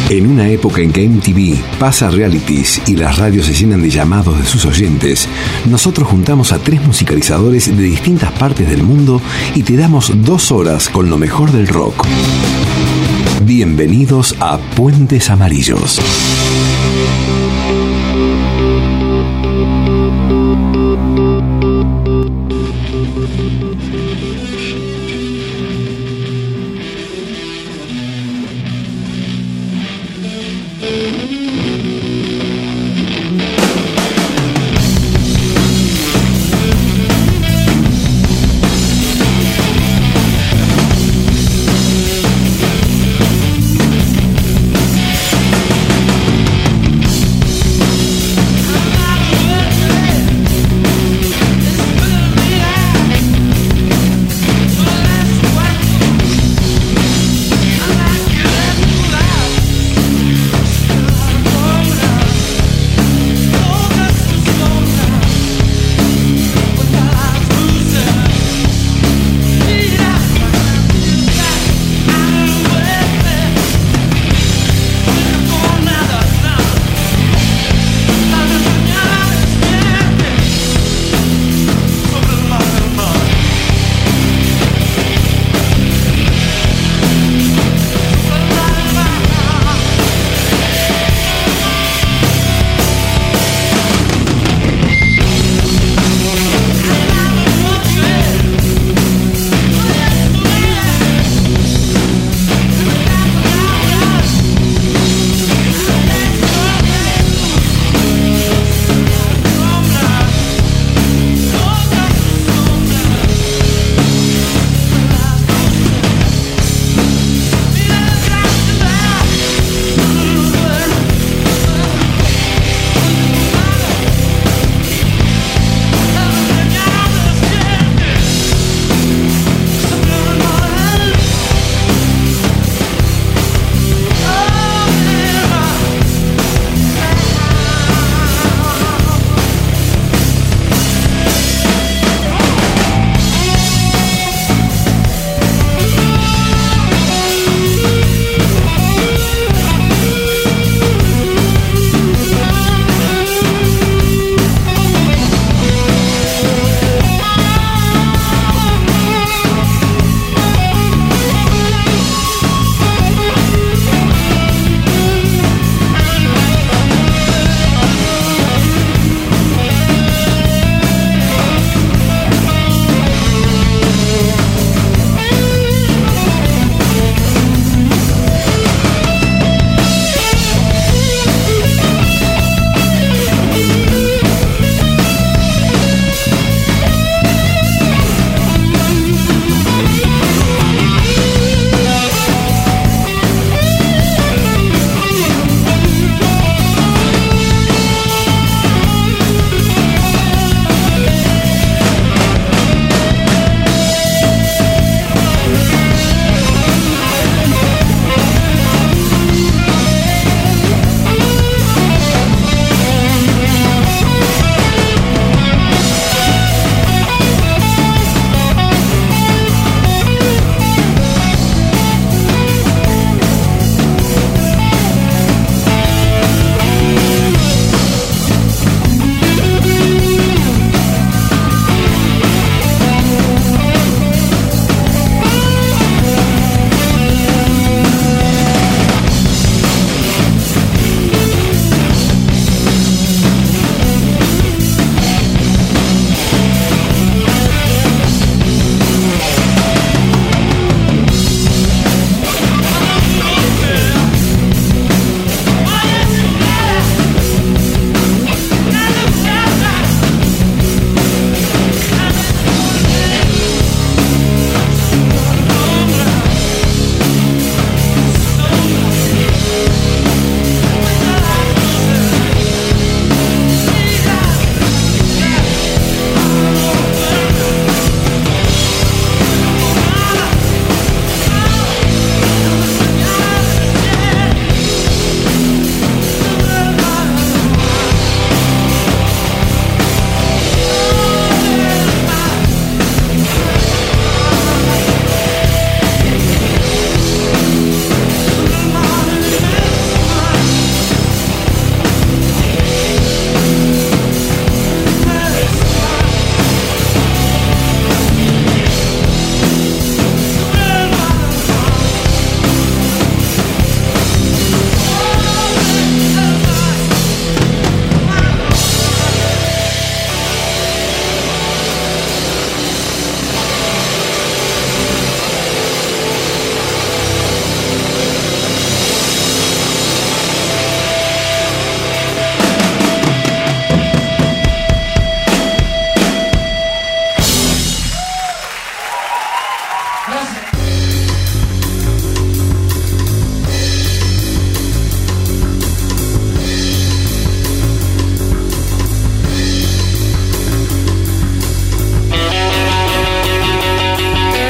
En una época en que MTV pasa realities y las radios se llenan de llamados de sus oyentes, nosotros juntamos a 3 musicalizadores de distintas partes del mundo y te damos 2 horas con lo mejor del rock. Bienvenidos a Puentes Amarillos.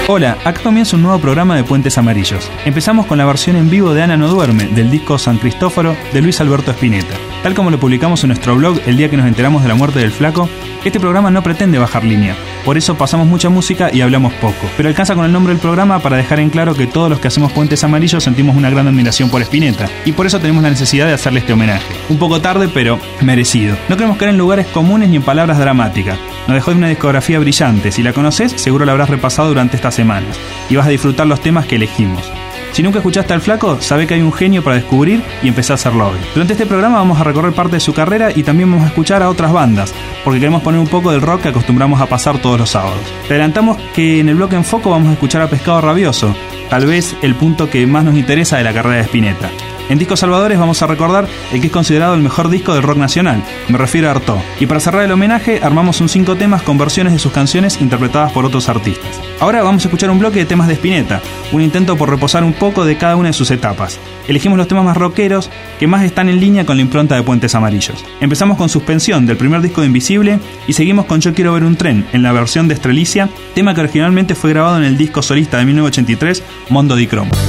Hola, acá comienza un nuevo programa de Puentes Amarillos. Empezamos con la versión en vivo de Ana no duerme, del disco San Cristóforo de Luis Alberto Spinetta. Tal como lo publicamos en nuestro blog el día que nos enteramos de la muerte del Flaco, este programa no pretende bajar línea. Por eso pasamos mucha música y hablamos poco. Pero alcanza con el nombre del programa para dejar en claro que todos los que hacemos Puentes Amarillos sentimos una gran admiración por Spinetta. Y por eso tenemos la necesidad de hacerle este homenaje. Un poco tarde, pero merecido. No queremos caer en lugares comunes ni en palabras dramáticas. Nos dejó una discografía brillante. Si la conoces, seguro la habrás repasado durante estas semanas. Y vas a disfrutar los temas que elegimos. Si nunca escuchaste al Flaco, sabe que hay un genio para descubrir y empezar a hacerlo hoy. Durante este programa vamos a recorrer parte de su carrera y también vamos a escuchar a otras bandas, porque queremos poner un poco del rock que acostumbramos a pasar todos los sábados. Te adelantamos que en el bloque en foco vamos a escuchar a Pescado Rabioso, tal vez el punto que más nos interesa de la carrera de Spinetta. En Discos Salvadores vamos a recordar el que es considerado el mejor disco del rock nacional, me refiero a Artaud. Y para cerrar el homenaje, armamos un 5 temas con versiones de sus canciones interpretadas por otros artistas. Ahora vamos a escuchar un bloque de temas de Spinetta, un intento por reposar un poco de cada una de sus etapas. Elegimos los temas más rockeros que más están en línea con la impronta de Puentes Amarillos. Empezamos con Suspensión, del primer disco de Invisible, y seguimos con Yo quiero ver un tren, en la versión de Estrelicia, tema que originalmente fue grabado en el disco solista de 1983, Mondo di Cromo.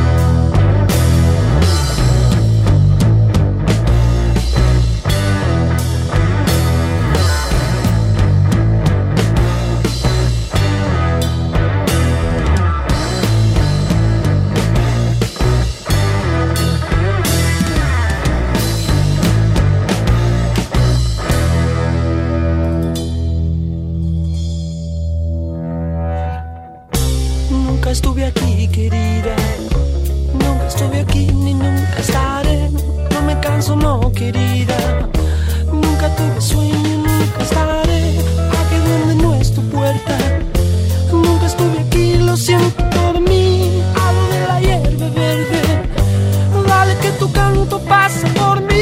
Estuve aquí, querida. Nunca estuve aquí ni nunca estaré. No me canso, no, querida. Nunca tuve sueño, nunca estaré aquí donde no es tu puerta. Nunca estuve aquí, lo siento por mí. Hablo de la hierba verde. Dale que tu canto pasa por mí.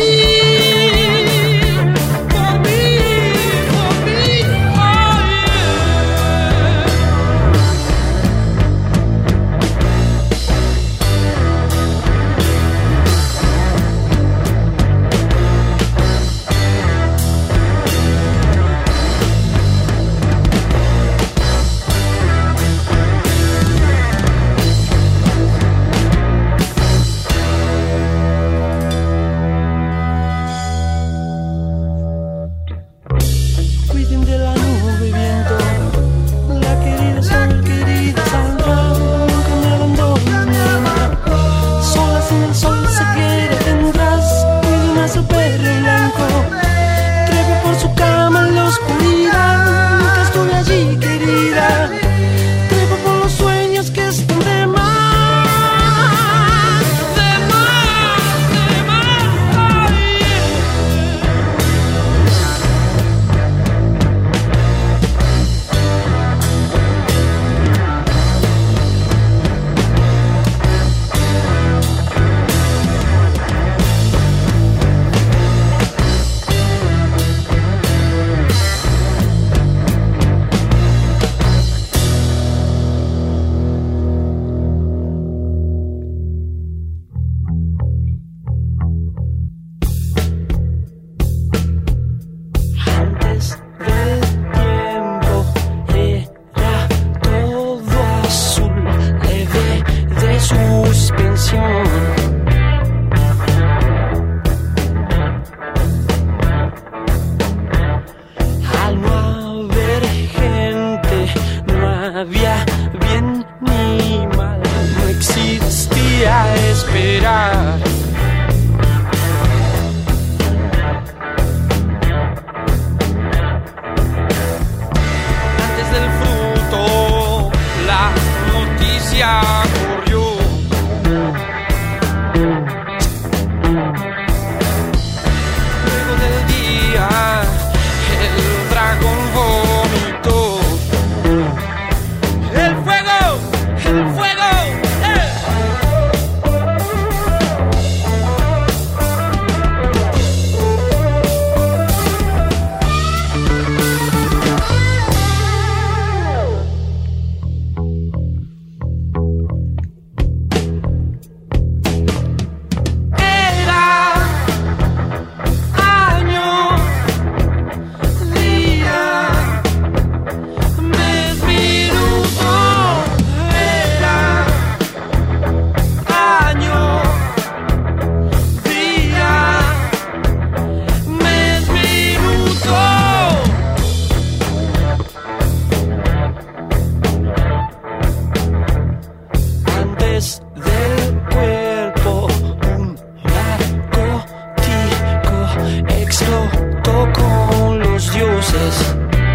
del cuerpo. Un narcótico explotó con los dioses.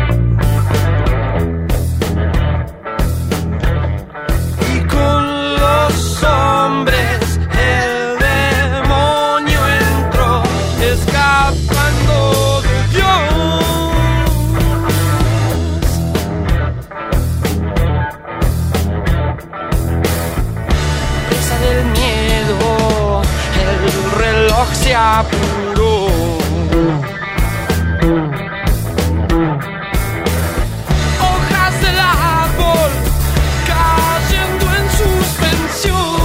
Y con los hombres el demonio entró, escapando de Dios. Presa del miedo, el reloj se apuró. Hojas del árbol cayendo en suspensión.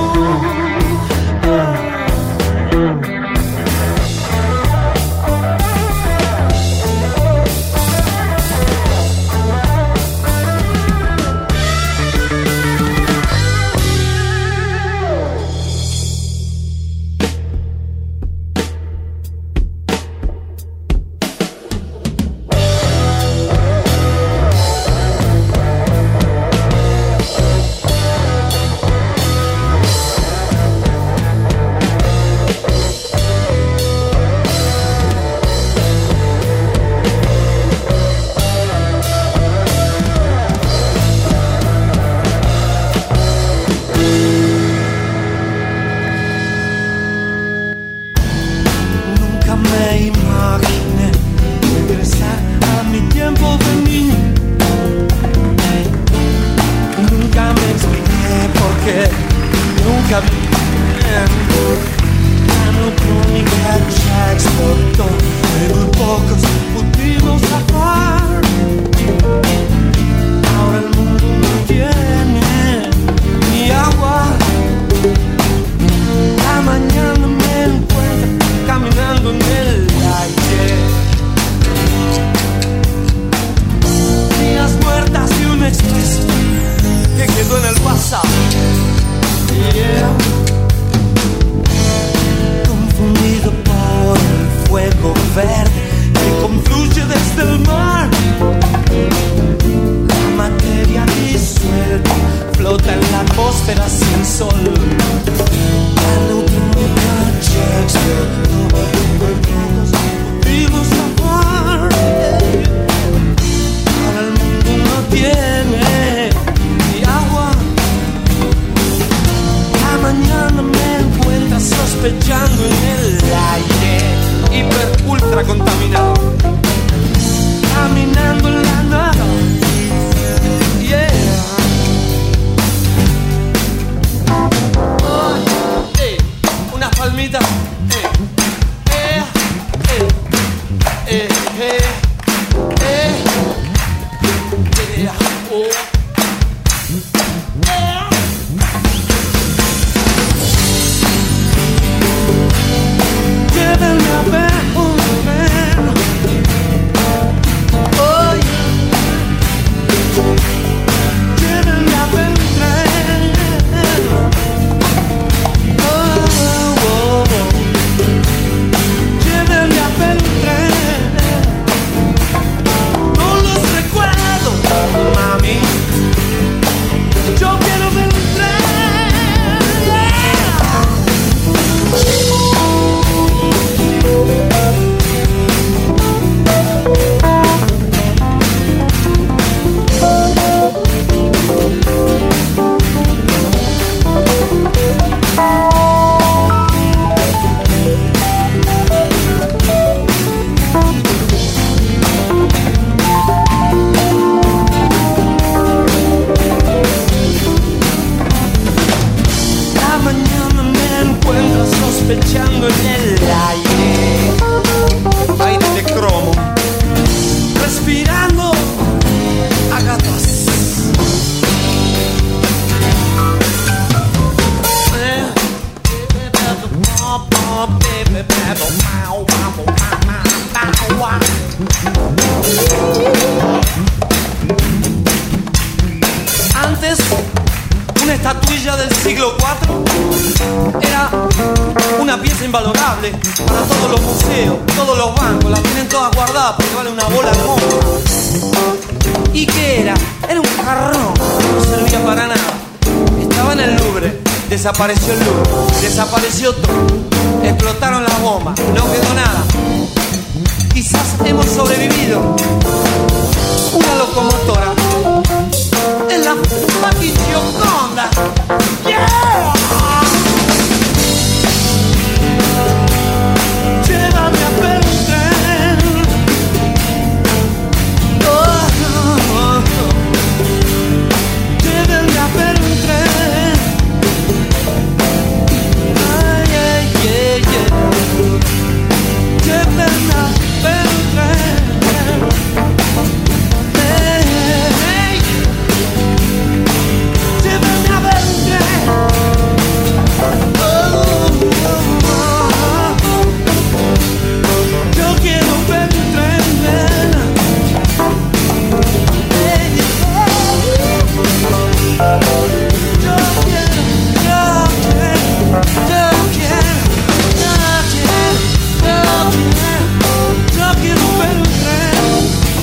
Nunca me imaginé regresar a mi tiempo de niño. Nunca me expliqué por qué nunca vi bien. La neurónica ya explotó, de muy pocos pudimos zafar. Ahora el mundo no tiene ni agua. La mañana me encuentro caminando en el aire. Días muertas y un expreso que quedó en el pasado. Yeah. Confundido por el fuego verde que confluye desde el mar. La materia disuelta flota en la atmósfera sin sol. La neurónica ya explotó, pudimos zafar. Ahora el mundo no tiene ni agua. La mañana me encuentra sospechando en el aire, hiper ultra contaminado, caminando en la nada. Yeah. Unas palmitas. Llévenme a ver un tren. Oh, llévenme a ver un tren. Llévenme a ver un tren. No los recuerdo, mami. Yo quiero ver un tren. La mañana me encuentro sospechando en el aire, aire de cromo, respirando a gatos. Antes, una estatuilla del siglo IV era una pieza invalorable para todos los museos, todos los bancos, las tienen todas guardadas porque vale una bola de monja. ¿Y qué era? Era un jarrón, no servía para nada. Estaba en el Louvre. Desapareció el luz, desapareció todo. Explotaron las bombas, no quedó nada. Quizás hemos sobrevivido. Una locomotora en la fucking Gioconda. ¡Yeah! Llévame a ver un tren. Llévame a ver un tren. Ay, ay, ay, ay. Llévame a ver un tren. Hey, llévame a ver un tren. Yo quiero ver un tren, nena. Yo quiero ver un tren.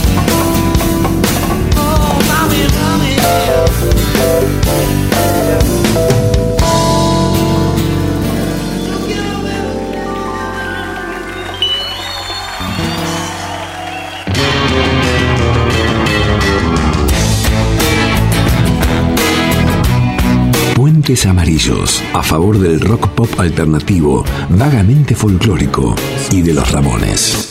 Oh, mami, mami. Yo quiero ver un tren. Puentes Amarillos, a favor del rock pop alternativo, vagamente folclórico y de los Ramones.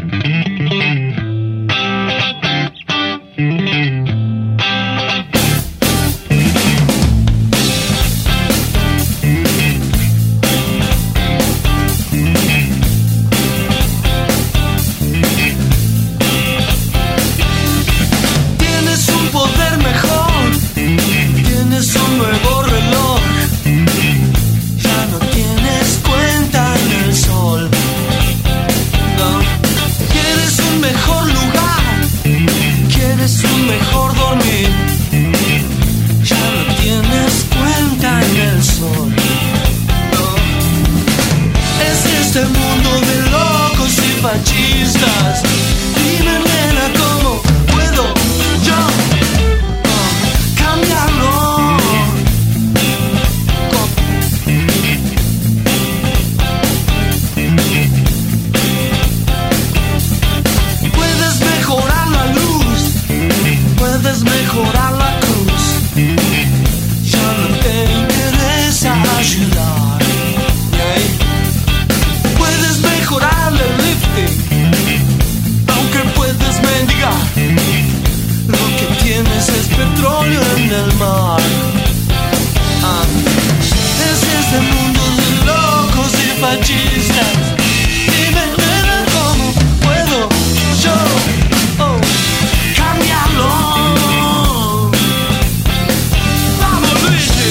Tienes un poder mejor, tienes un nuevo reloj, ya no tienes cuenta en el sol. No. Quieres un mejor lugar, quieres un mejor dormir, ya no tienes cuenta en el sol. No. Es este mundo de locos y machistas. Dime, nena, ¿cómo puedo yo cambiarlo? Puedes mejorar la luz, puedes mejorar la cruz, ya no te interesa ayudar. Puedes mejorar el lifting, aunque puedes mendigar. Lo que tienes es petróleo en el mar. Es este mundo de locos y fascistas. Dime, nena, ¿cómo puedo yo cambiarlo? Vamos, Luigi.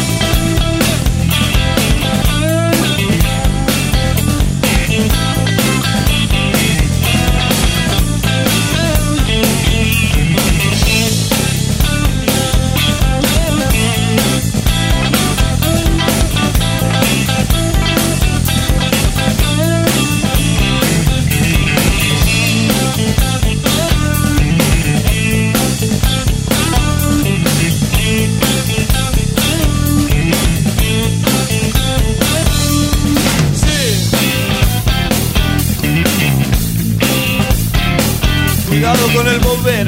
Cuidado con el bombero.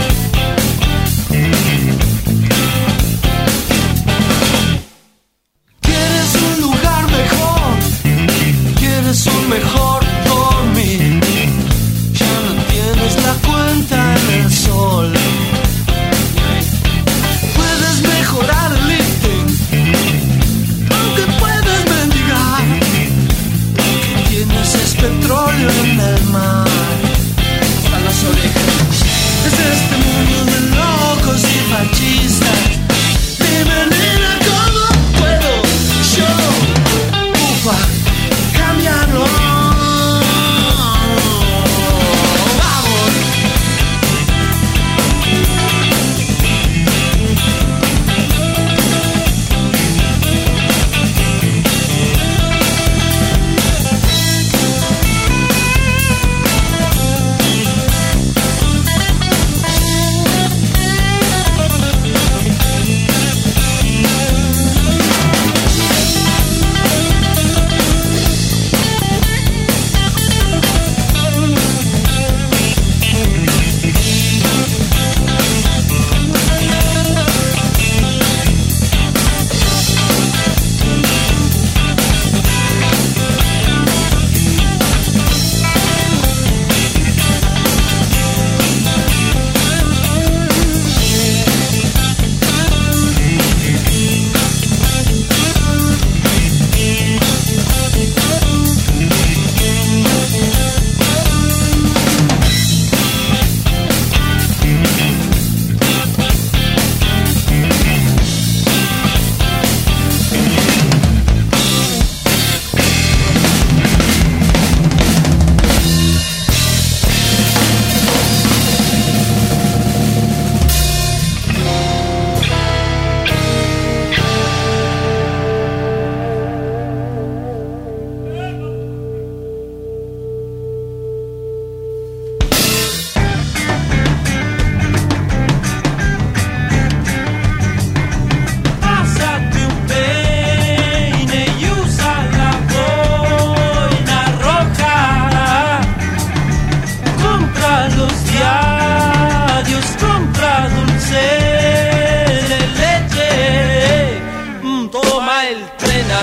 Quieres un lugar mejor, quieres un mejor dormir, ya no tienes la cuenta en el sol. Puedes mejorar el lifting, aunque puedes mendigar. Lo que tienes es petróleo en el mar. Las orejas. Ese es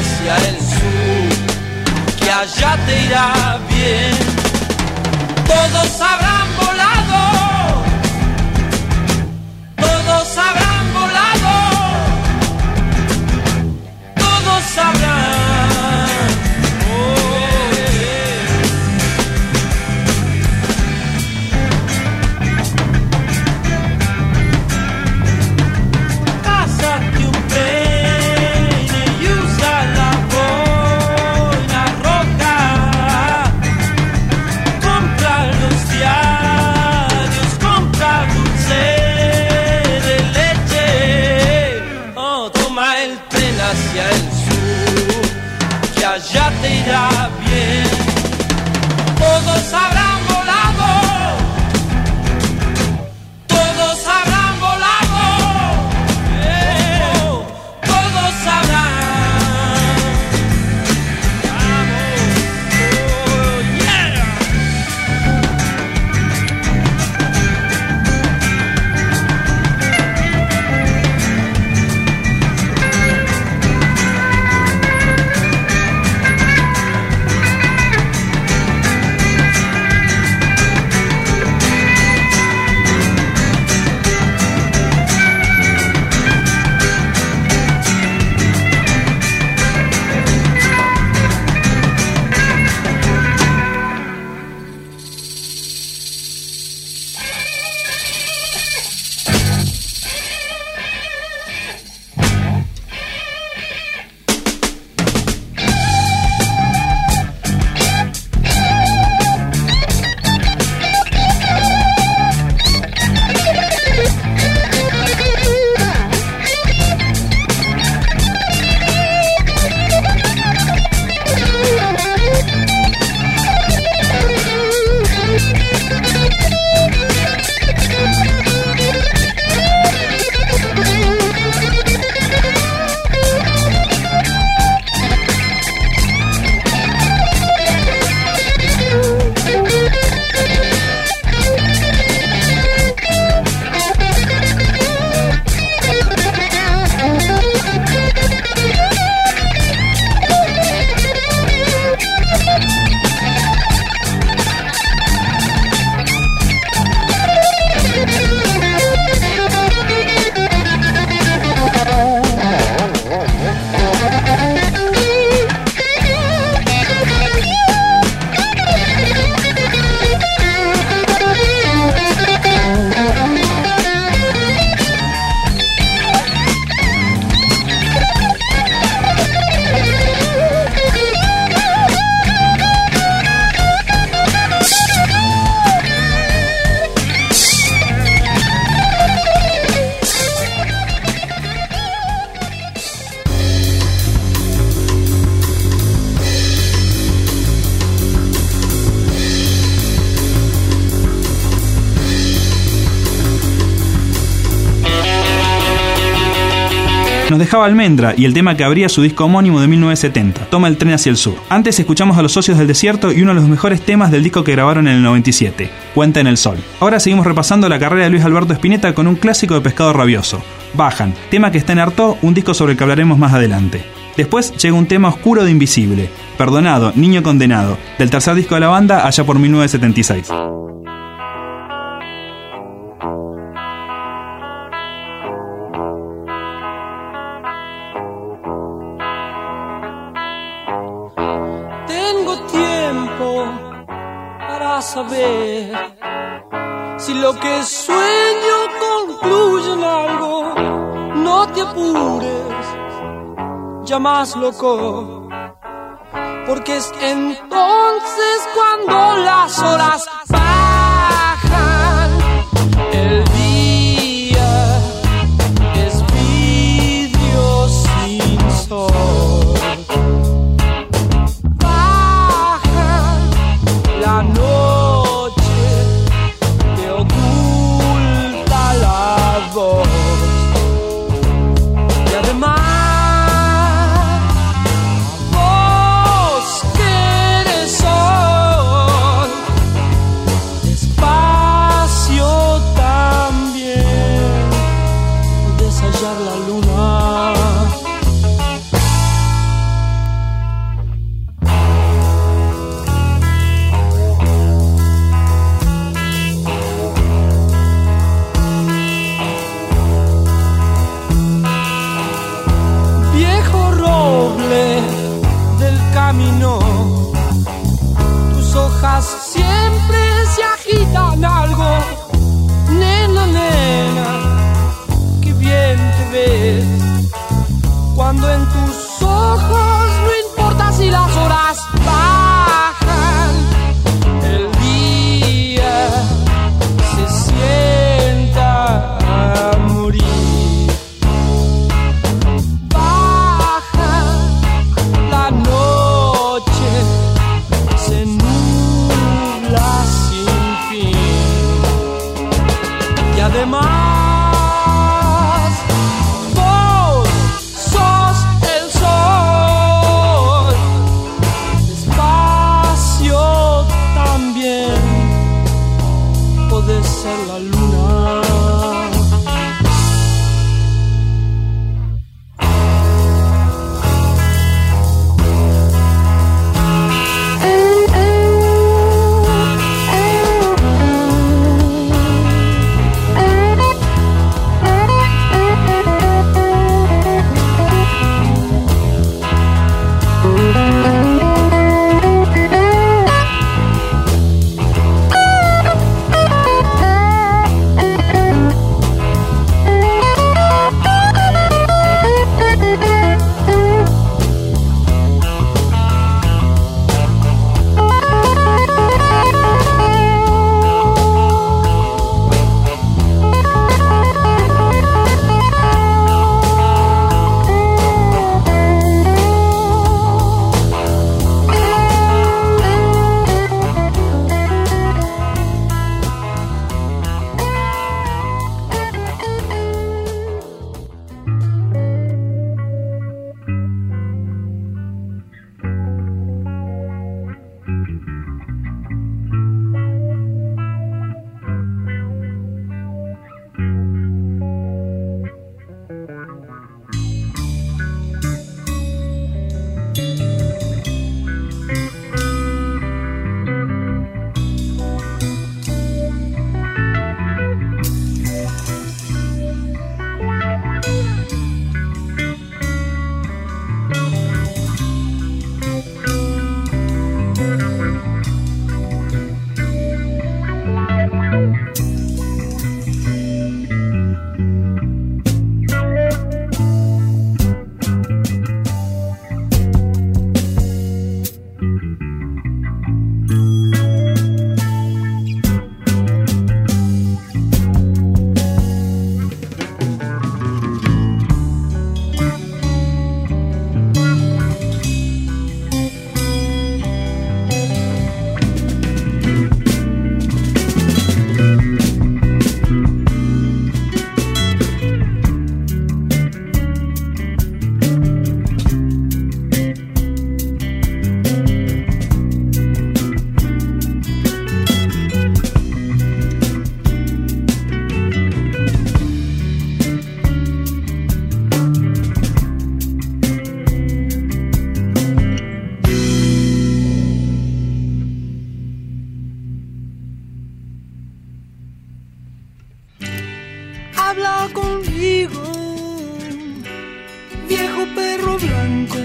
hacia el sur, que allá te irá bien. Todos habrán volado, todos habrán volado, todos habrán. Ya te irá bien. Todos habrán volado, todos habrán volado, todos habrán. Nos dejaba Almendra y el tema que abría su disco homónimo de 1970, Toma el tren hacia el sur. Antes escuchamos a Los Socios del Desierto y uno de los mejores temas del disco que grabaron en el 97, Cuenta en el Sol. Ahora seguimos repasando la carrera de Luis Alberto Spinetta con un clásico de Pescado Rabioso, Bajan, tema que está en Artaud, un disco sobre el que hablaremos más adelante. Después llega un tema oscuro de Invisible, Perdonado, Niño Condenado, del tercer disco de la banda allá por 1976. Saber si lo que sueño concluye en algo. No te apures, ya más loco, porque es entonces cuando las horas bajan. El día es vidrio sin sol. Baja la noche. Y además vos que eres sol, despacio también deshallar la luna. siempre se agitan algo. Nena, nena, qué bien te ves cuando en tus ojos no importa si las horas bajan, el día se sienta a morir. Baja la noche, se nubla sin fin y además vos sos el sol, despacio también podés ser la luna. Habla conmigo, viejo perro blanco.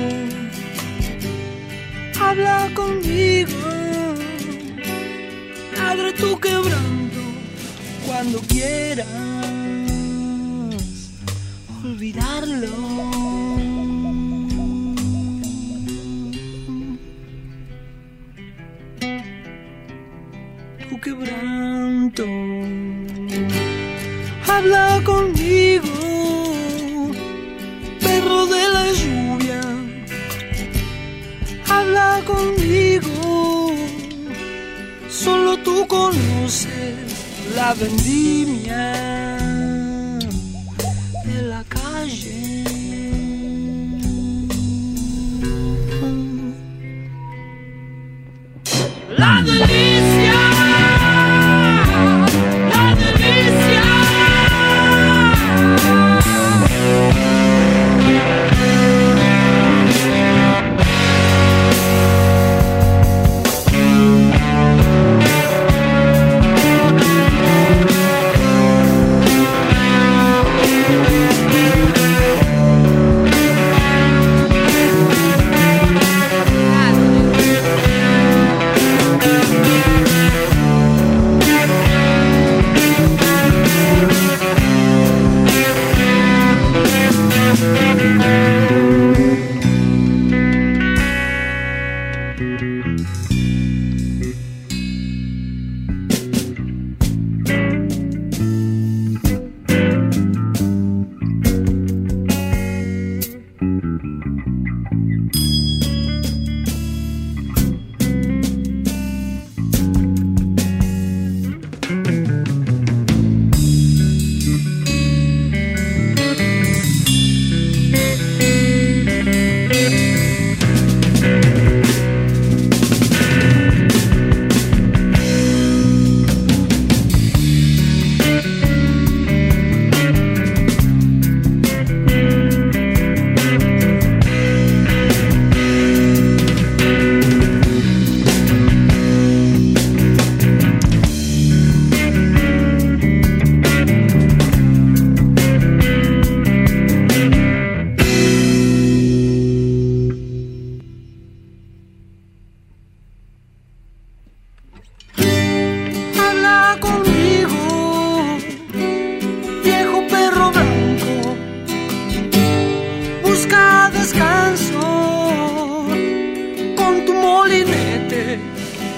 Habla conmigo, abre tu quebranto cuando quieras olvidarlo. Tu quebranto. Habla conmigo, perro de la lluvia. Habla conmigo, solo tú conoces la vendimia de la calle. La delicia.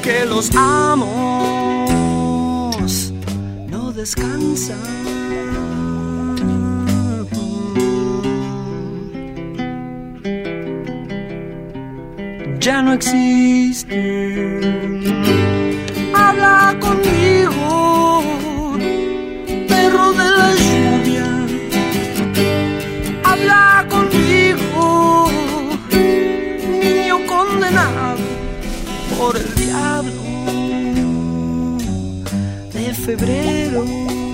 que los amos no descansan. Ya no existe. Habla conmigo, perro de la lluvia. Habla conmigo, niño condenado por el diablo de febrero.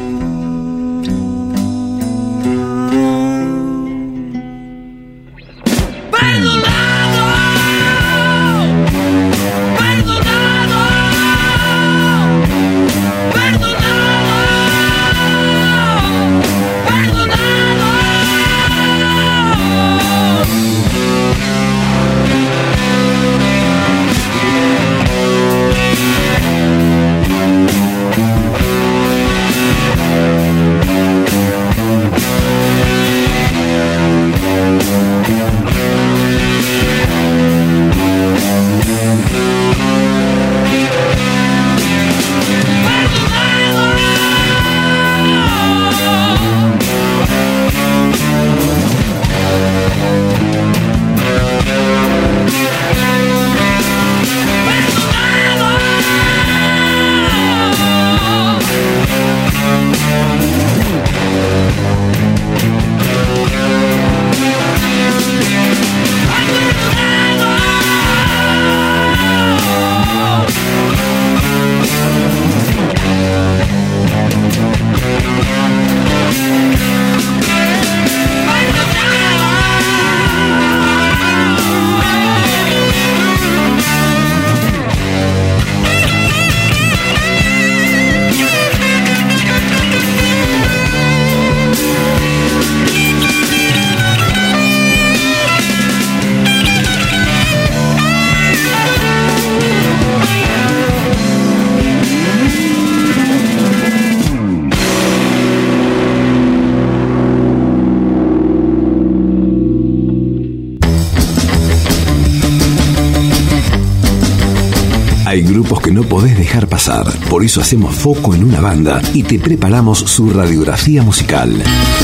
Hay grupos que no podés dejar pasar, por eso hacemos foco en una banda y te preparamos su radiografía musical.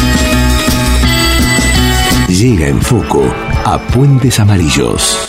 Llega en Foco a Puentes Amarillos.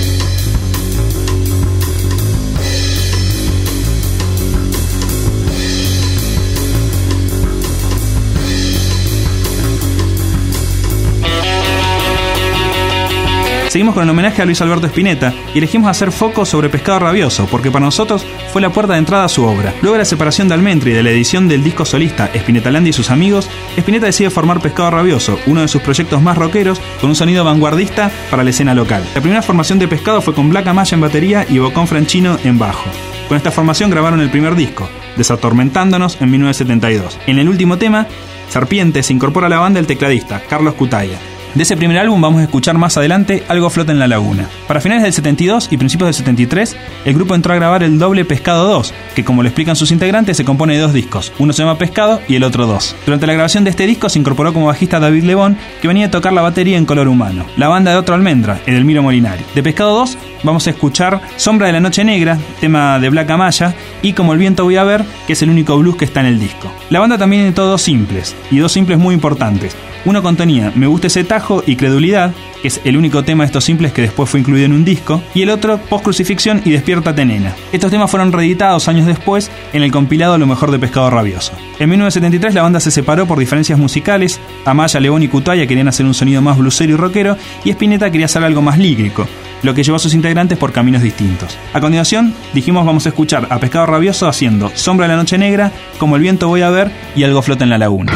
Seguimos con el homenaje a Luis Alberto Spinetta y elegimos hacer foco sobre Pescado Rabioso, porque para nosotros fue la puerta de entrada a su obra. Luego de la separación de Almentri y de la edición del disco solista Spinetta-landia y sus amigos, Spinetta decide formar Pescado Rabioso, uno de sus proyectos más rockeros, con un sonido vanguardista para la escena local. La primera formación de Pescado fue con Black Amaya en batería y Bocón Franchino en bajo. Con esta formación grabaron el primer disco, Desatormentándonos, en 1972. En el último tema, Serpiente, se incorpora a la banda el tecladista, Carlos Cutaya. De ese primer álbum vamos a escuchar más adelante Algo flota en la laguna. Para finales del 72 y principios del 73, el grupo entró a grabar el doble Pescado 2, que como lo explican sus integrantes se compone de dos discos, uno se llama Pescado y el otro 2. Durante la grabación de este disco se incorporó como bajista David Lebón, que venía a tocar la batería en Color Humano. La banda de Otro Almendra, Edelmiro Molinari. De Pescado 2 vamos a escuchar Sombra de la Noche Negra, tema de Black Amaya, y Como el viento voy a ver, que es el único blues que está en el disco. La banda también tiene dos simples, y dos simples muy importantes. Uno contenía Me gusta ese tajo y Credulidad, que es el único tema de estos simples que después fue incluido en un disco, y el otro Post Crucifixión y Despiértate Nena. Estos temas fueron reeditados años después en el compilado Lo mejor de Pescado Rabioso. En 1973 la banda se separó por diferencias musicales. Amaya, Lebón y Cutaya querían hacer un sonido más blusero y rockero, y Spinetta quería hacer algo más lírico, lo que llevó a sus integrantes por caminos distintos. A continuación, dijimos vamos a escuchar a Pescado Rabioso haciendo Sombra de la Noche Negra, Como el viento voy a ver y Algo flota en la laguna.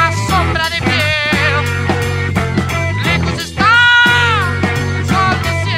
Lejos está el sol de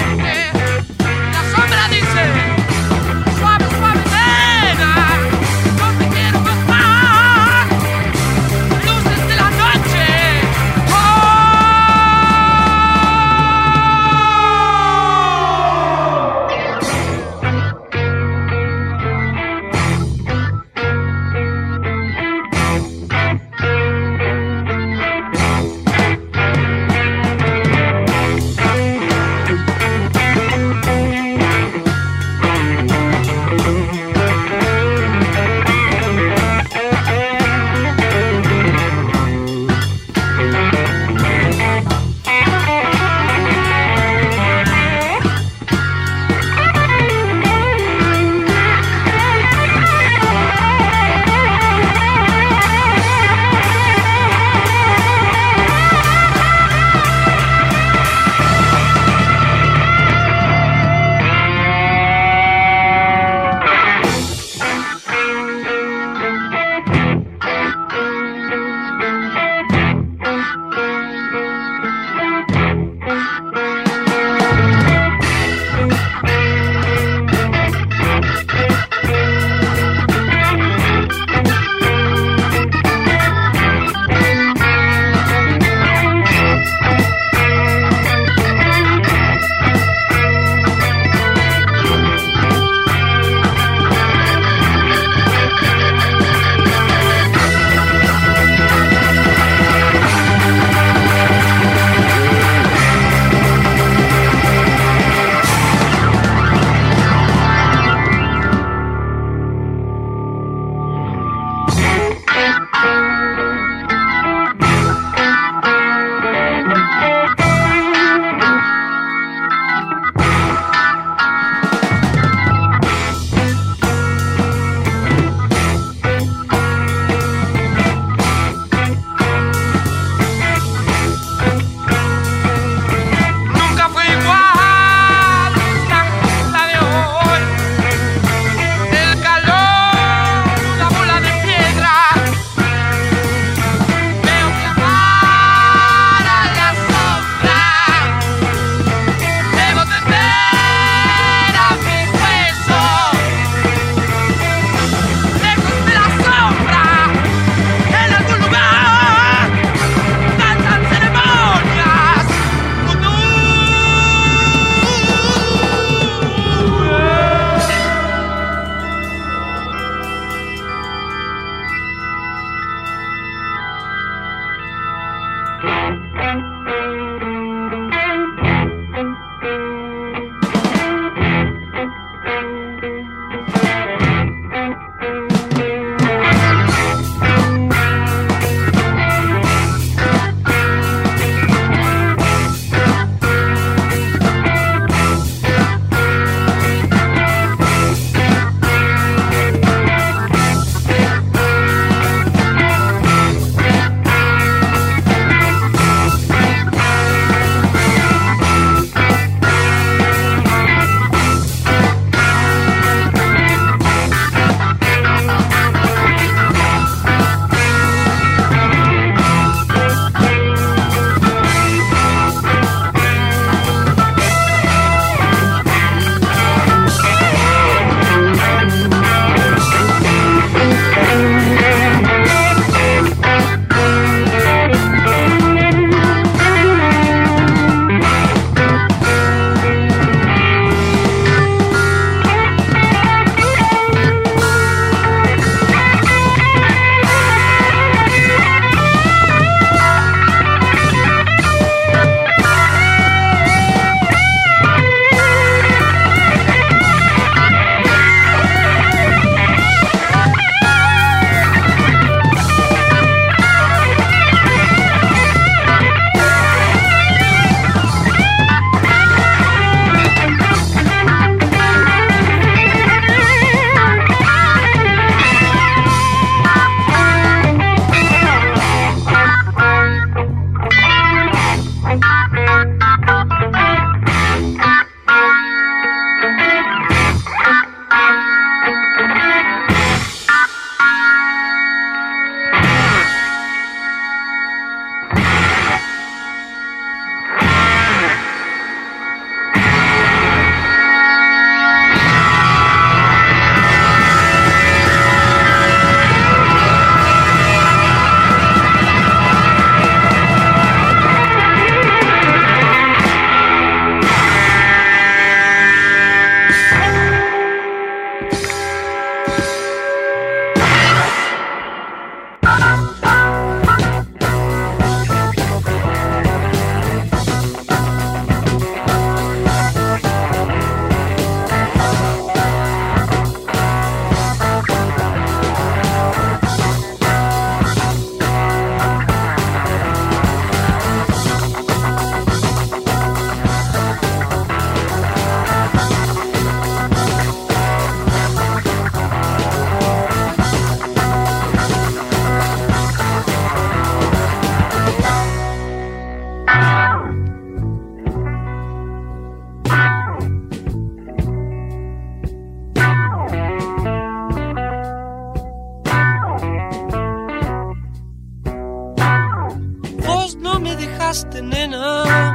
dejaste, nena.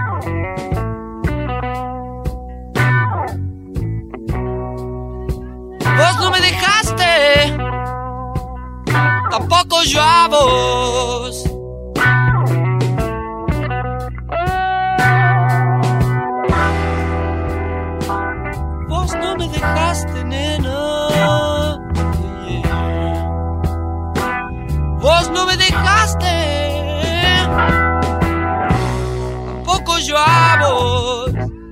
Vos no me dejaste, tampoco yo a vos. Vos no me dejaste, nena. Vos no me dejaste, tampoco yo a vos.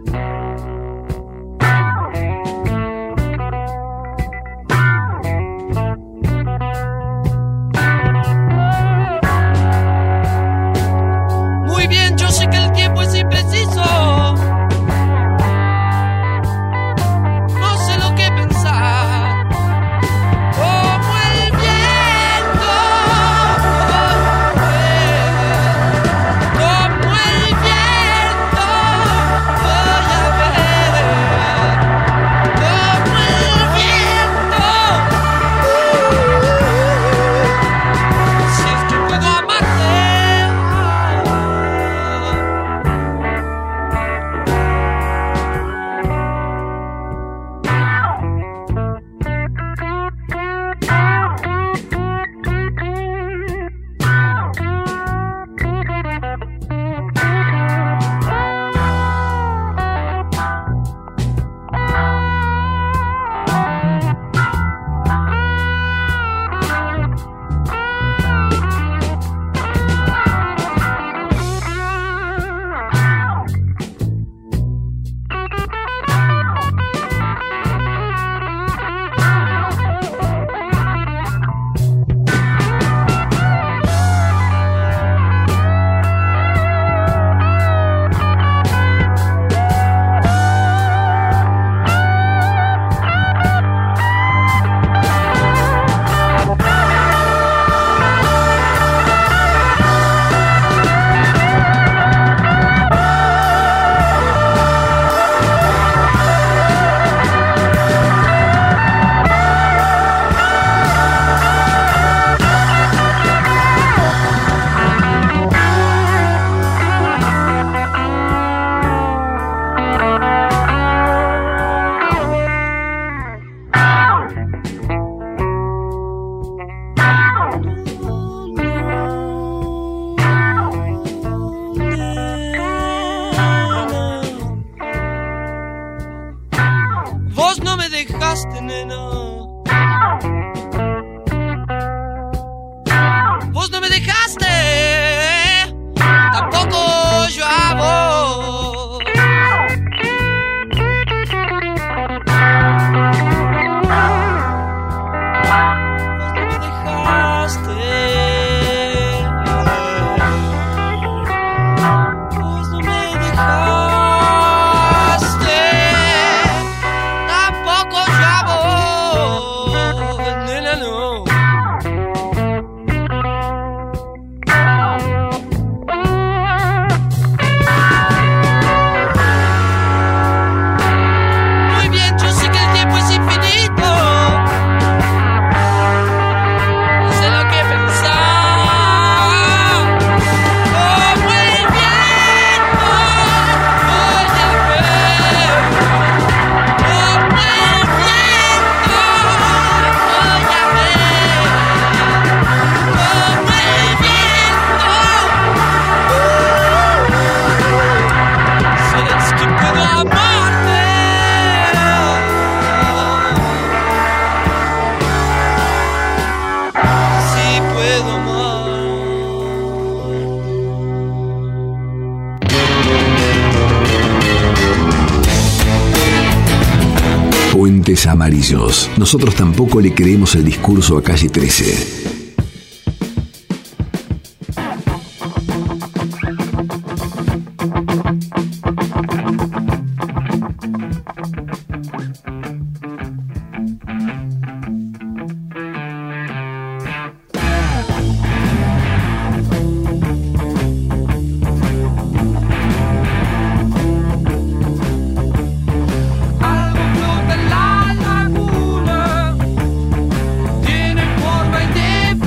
Muy bien, yo sé que el tiempo es impreciso. No sé lo que pensar. Como el viento, como el viento, voy a ver. Como el viento, si es que puedo amarte. Vos no me dejaste, nena. Vos no me dejaste, tampoco yo a vos. Vos no me dejaste. Vos no me dejaste, tampoco yo a vos, nena, no. Muy bien, yo sé que el tiempo es infinito. No sé lo que pensar. Como el viento, voy a ver. Como el viento, voy a ver. Como el viento, si es que puedo amarte. Si puedo amar. Puentes Amarillos. Nosotros tampoco le creemos el discurso a Calle 13. Algo de la laguna tiene forma indefinida.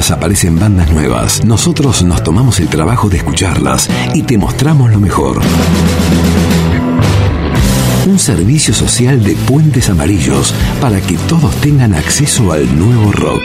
semanas aparecen bandas nuevas. Nosotros nos tomamos el trabajo de escucharlas y te mostramos lo mejor. Un servicio social de Puentes Amarillos para que todos tengan acceso al nuevo rock.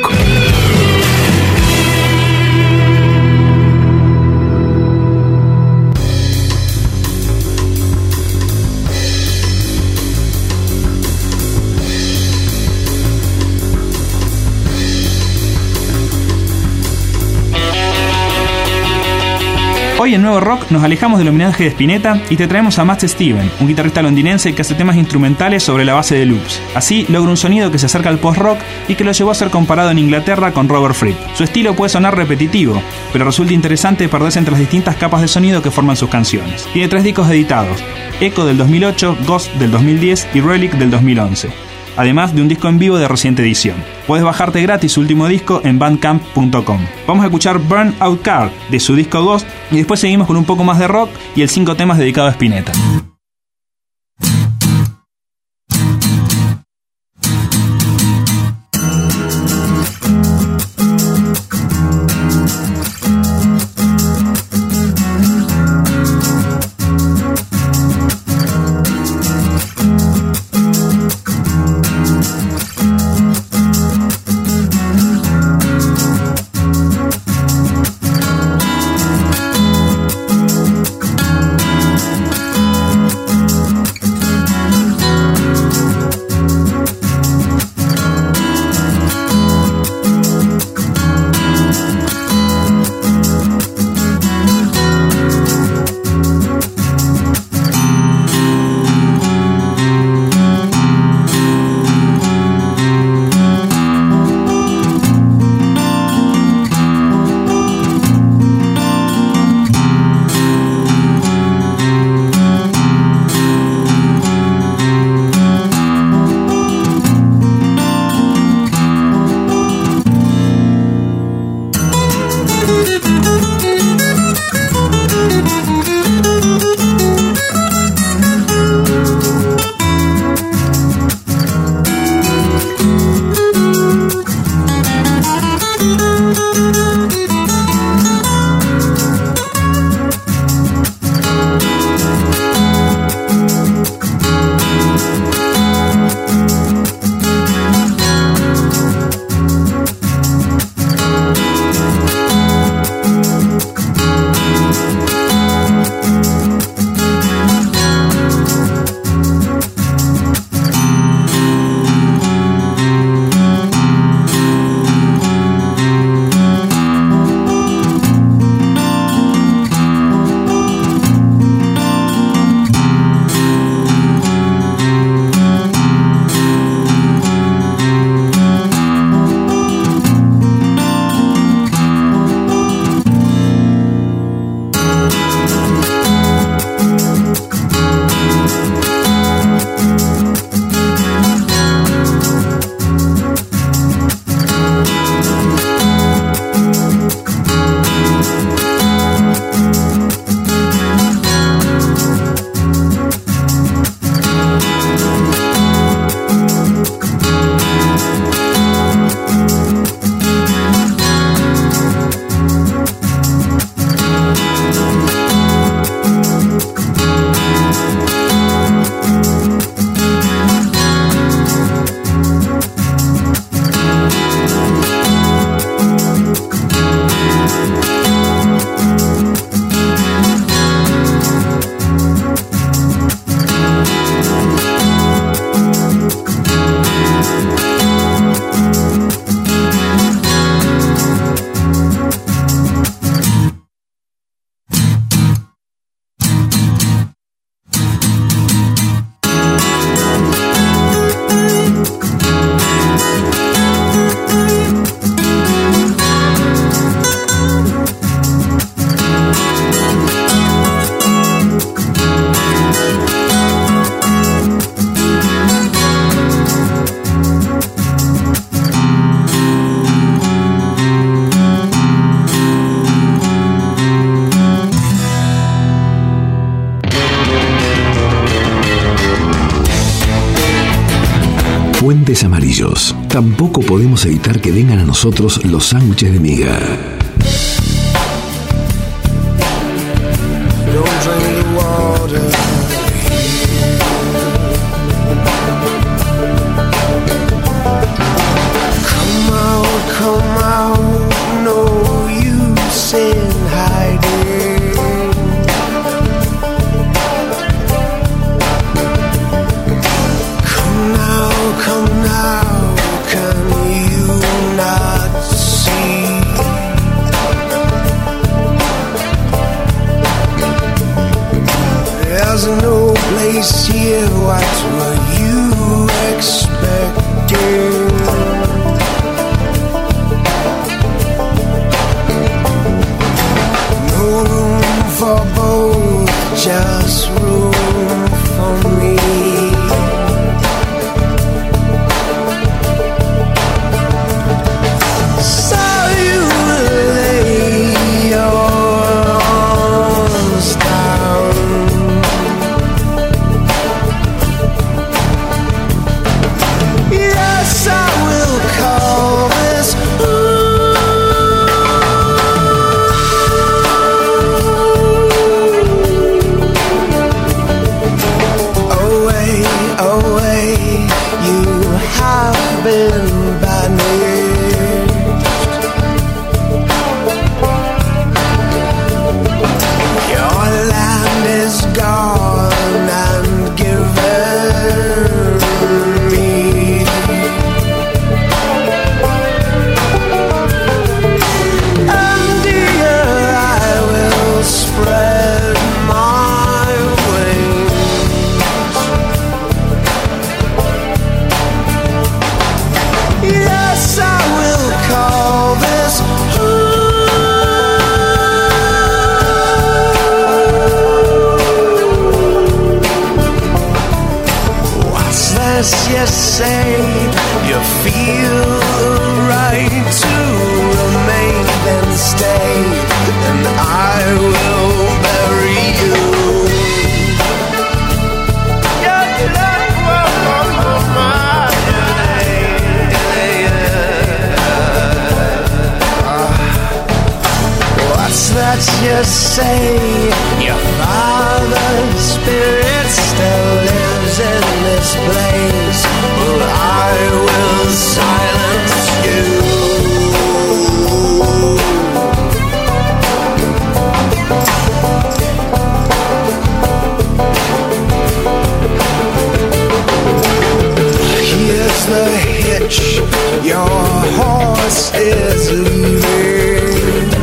Hoy en Nuevo Rock nos alejamos del homenaje de Spinetta y te traemos a Matt Steven, un guitarrista londinense que hace temas instrumentales sobre la base de loops. Así logra un sonido que se acerca al post-rock y que lo llevó a ser comparado en Inglaterra con Robert Fripp. Su estilo puede sonar repetitivo, pero resulta interesante perderse entre las distintas capas de sonido que forman sus canciones. Tiene 3 discos editados: Echo del 2008, Ghost del 2010 y Relic del 2011. Además de un disco en vivo de reciente edición. Puedes bajarte gratis su último disco en bandcamp.com. Vamos a escuchar Burn Out Car de su disco Ghost y después seguimos con un poco más de rock y el 5 temas dedicado a Spinetta. Puentes amarillos. Tampoco podemos evitar que vengan a nosotros los sándwiches de miga. Here, what were you expecting? No room for both, just room for me. So you lay your arms down. Yes, I will call this away, away. You have been banished. Your land is gone and given me. And dear, I will spread my wings. Yes, I will call this what's this you say? You feel the right to remain and stay, and I will bury you. What's that you say? Your father's spirit still lives in this place. Well, I will silence you. Here's the hitch. Your horse is leaving.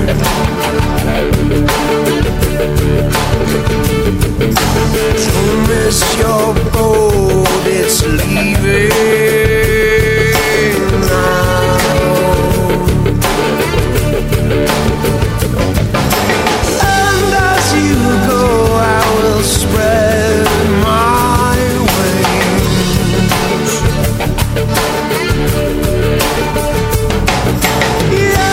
Don't miss your boat, it's leaving now. And as you go, I will spread my wings. Yeah.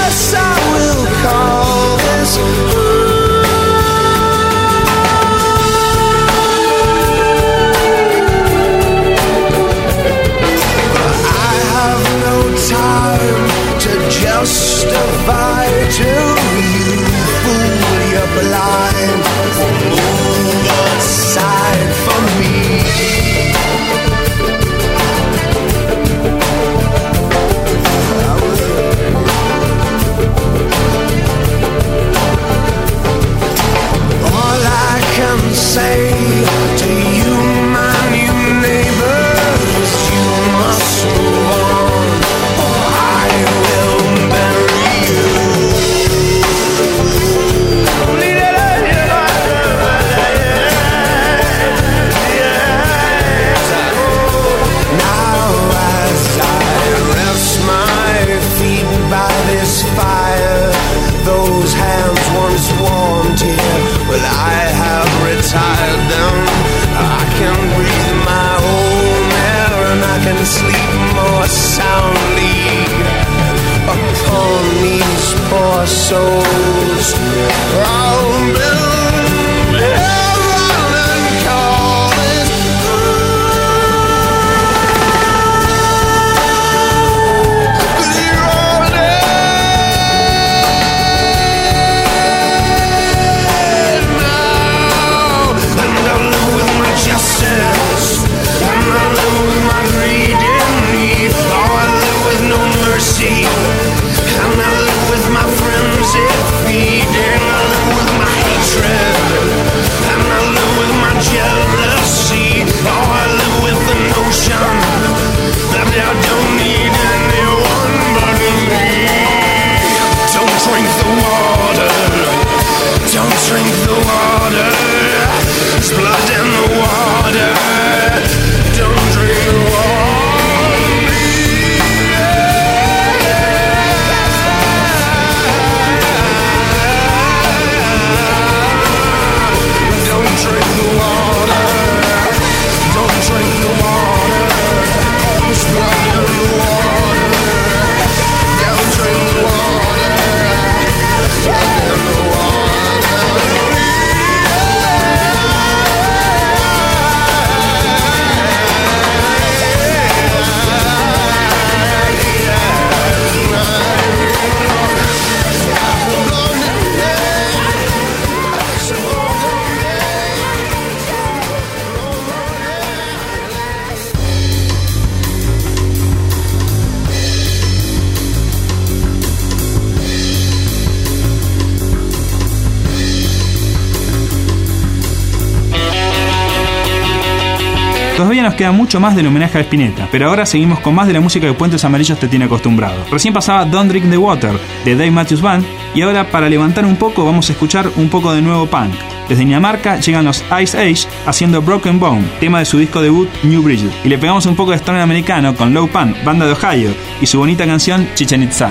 Todavía nos queda mucho más del homenaje a Spinetta, pero ahora seguimos con más de la música que Puentes Amarillos te tiene acostumbrado. Recién pasaba Don't Drink the Water de Dave Matthews Band, y ahora para levantar un poco vamos a escuchar un poco de nuevo punk. Desde Dinamarca llegan los Ice Age haciendo Broken Bone, tema de su disco debut New Bridges, y le pegamos un poco de stoner americano con Low Pan, banda de Ohio, y su bonita canción Chichen Itza.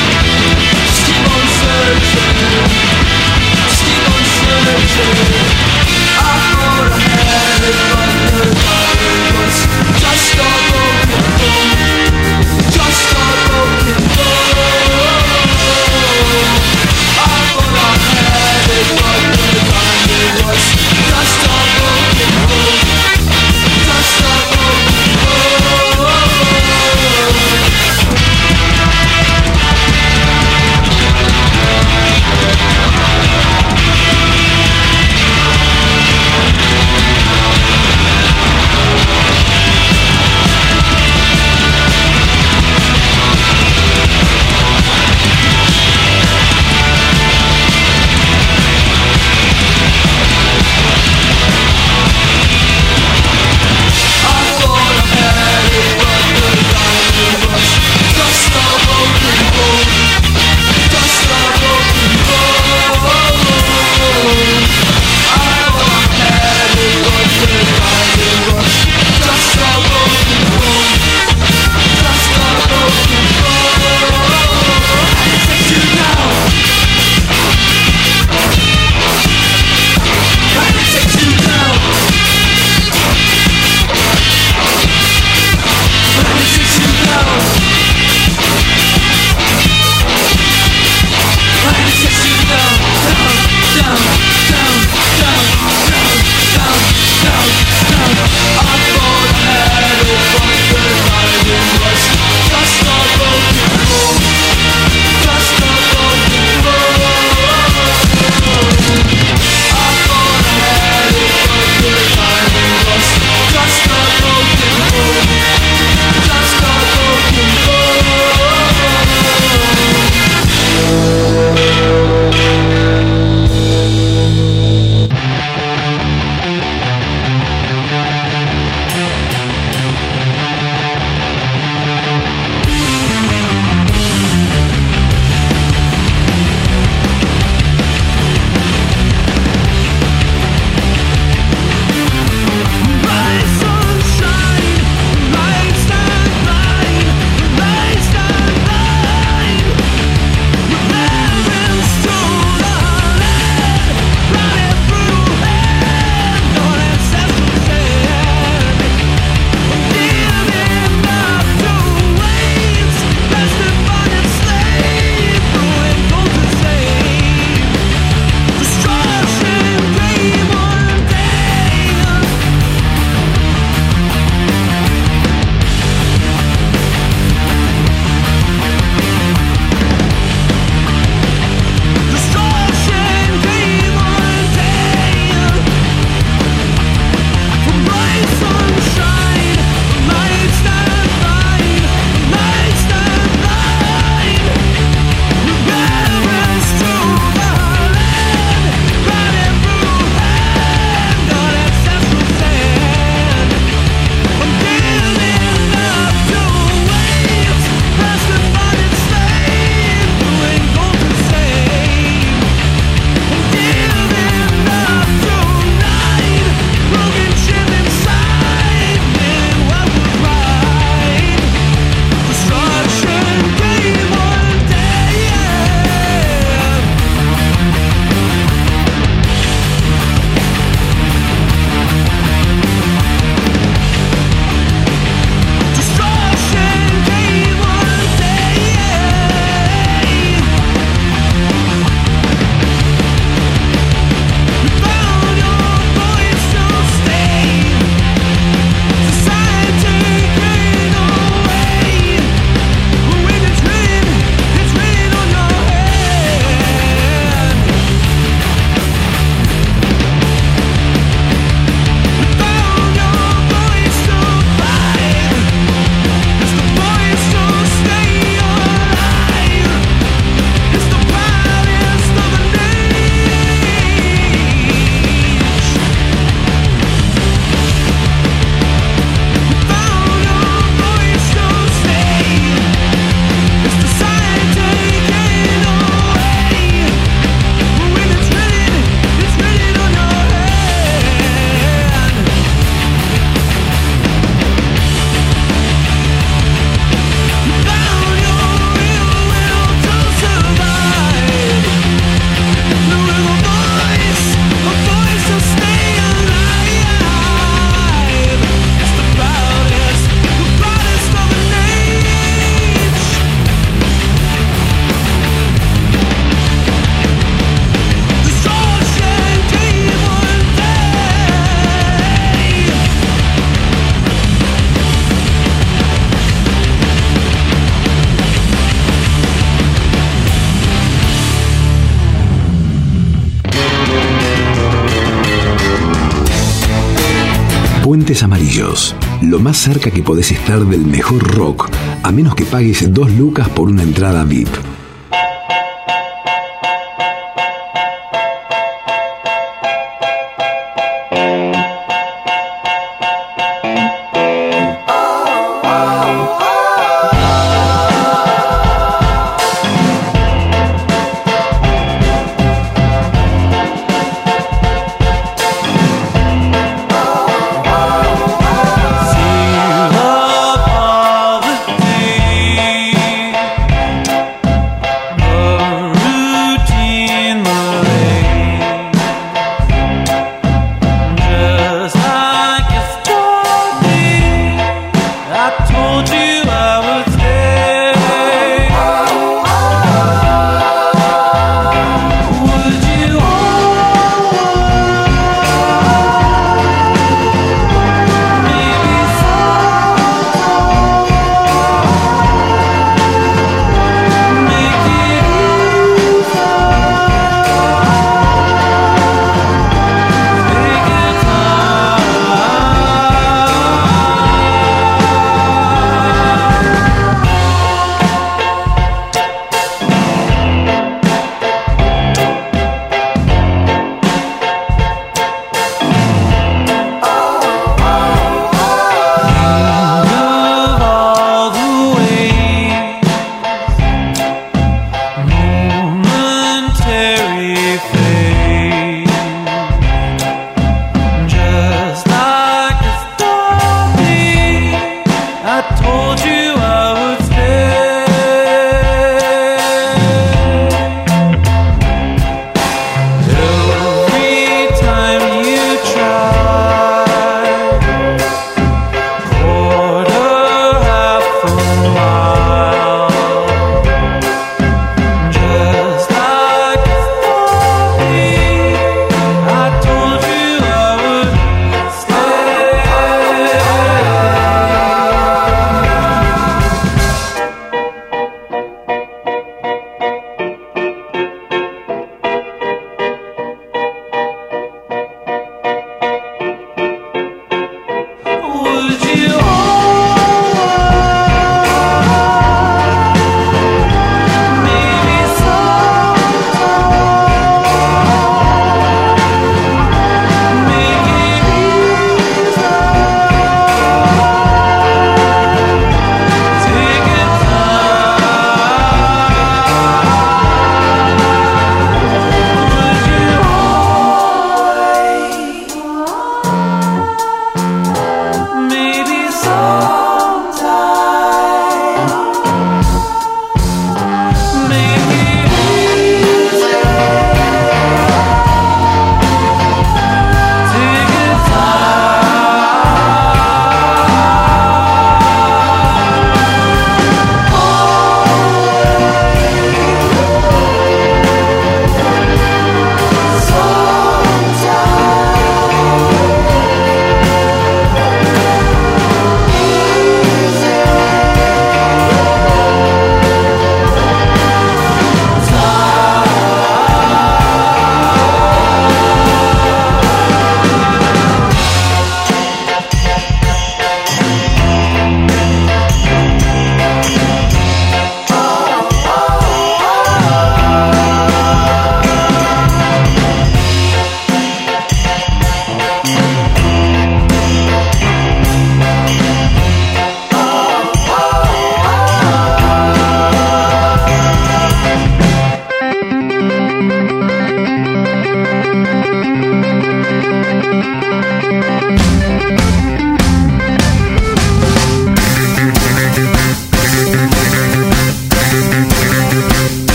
Keep on searching. Puentes Amarillos, lo más cerca que podés estar del mejor rock, a menos que pagues 2 lucas por una entrada VIP.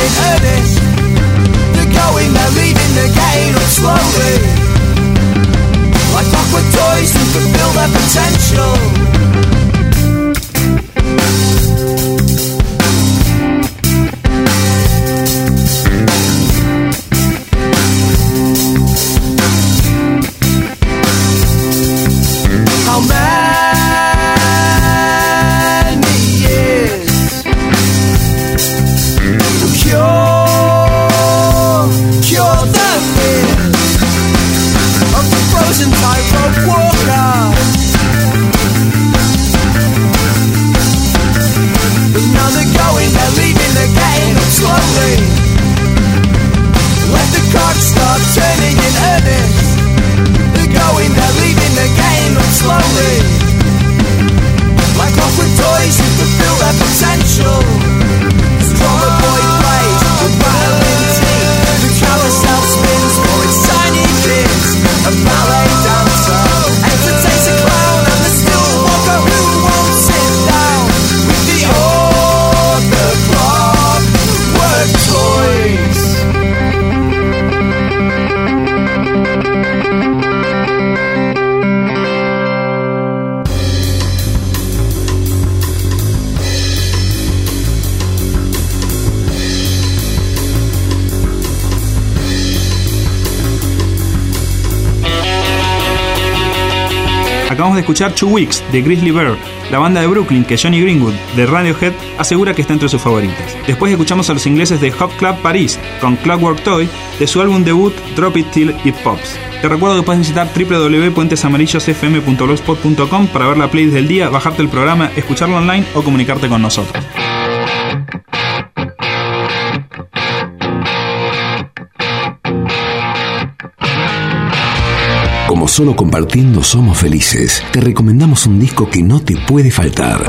in earnest. They're going, they're leaving, they're getting up slowly. Like clockwork toys who fulfill their potential. How many years to cure the fear of the frozen tightrope walker? But now they're going, they're leaving, they're getting up slowly. Let the cards start turning in earnest. They're going, they're leaving, they're getting up slowly. Like clockwork toys who fulfill their potential. The drummer boy plays with violin teeth. The carousel spins for its tiny kids. A ballet dancer entertains a clown, and the still walker who won't sit down with the other clockwork toys. Acabamos de escuchar 2 Weeks de Grizzly Bear, la banda de Brooklyn que Johnny Greenwood de Radiohead asegura que está entre sus favoritas. Después escuchamos a los ingleses de Hop Club Paris con Clockwork Toy de su álbum debut Drop It Till It Pops. Te recuerdo que puedes visitar www.puentesamarillosfm.blogspot.com para ver la playlist del día, bajarte el programa, escucharlo online o comunicarte con nosotros. Como solo compartiendo somos felices, te recomendamos un disco que no te puede faltar.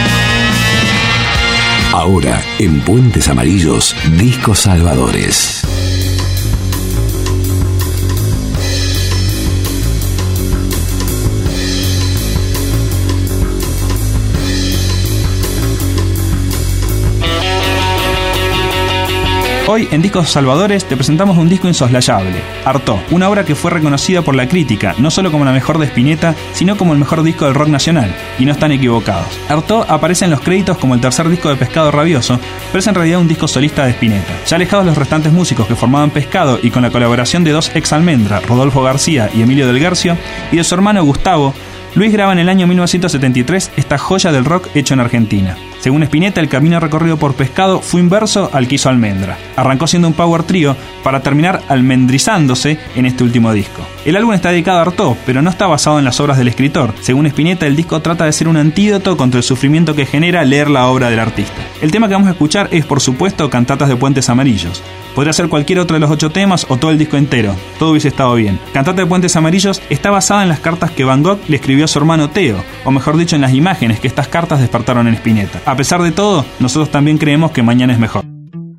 Ahora, en Puentes Amarillos, Discos Salvadores. Hoy en Discos Salvadores te presentamos un disco insoslayable, Artaud, una obra que fue reconocida por la crítica, no solo como la mejor de Spinetta, sino como el mejor disco del rock nacional, y no están equivocados. Artaud aparece en los créditos como el tercer disco de Pescado Rabioso, pero es en realidad un disco solista de Spinetta. Ya alejados los restantes músicos que formaban Pescado y con la colaboración de dos ex Almendra, Rodolfo García y Emilio del Guercio, y de su hermano Gustavo, Luis graba en el año 1973 esta joya del rock hecho en Argentina. Según Spinetta, el camino recorrido por Pescado fue inverso al que hizo Almendra. Arrancó siendo un power trio para terminar almendrizándose en este último disco. El álbum está dedicado a Artaud, pero no está basado en las obras del escritor. Según Spinetta, el disco trata de ser un antídoto contra el sufrimiento que genera leer la obra del artista. El tema que vamos a escuchar es, por supuesto, Cantatas de Puentes Amarillos. Podría ser cualquier otro de los 8 temas o todo el disco entero. Todo hubiese estado bien. Cantata de Puentes Amarillos está basada en las cartas que Van Gogh le escribió a su hermano Theo, o mejor dicho, en las imágenes que estas cartas despertaron en Spinetta. A pesar de todo, nosotros también creemos que mañana es mejor.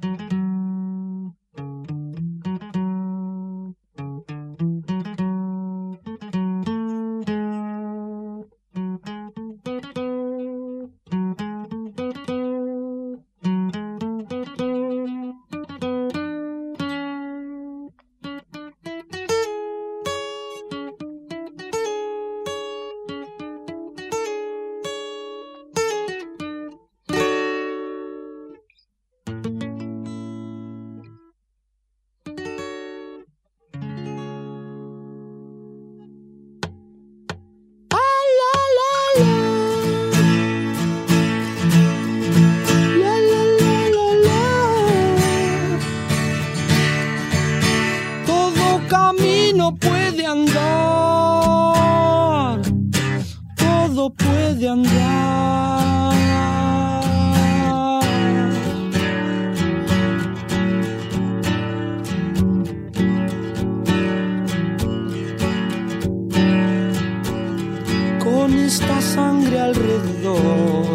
Esta sangre alrededor,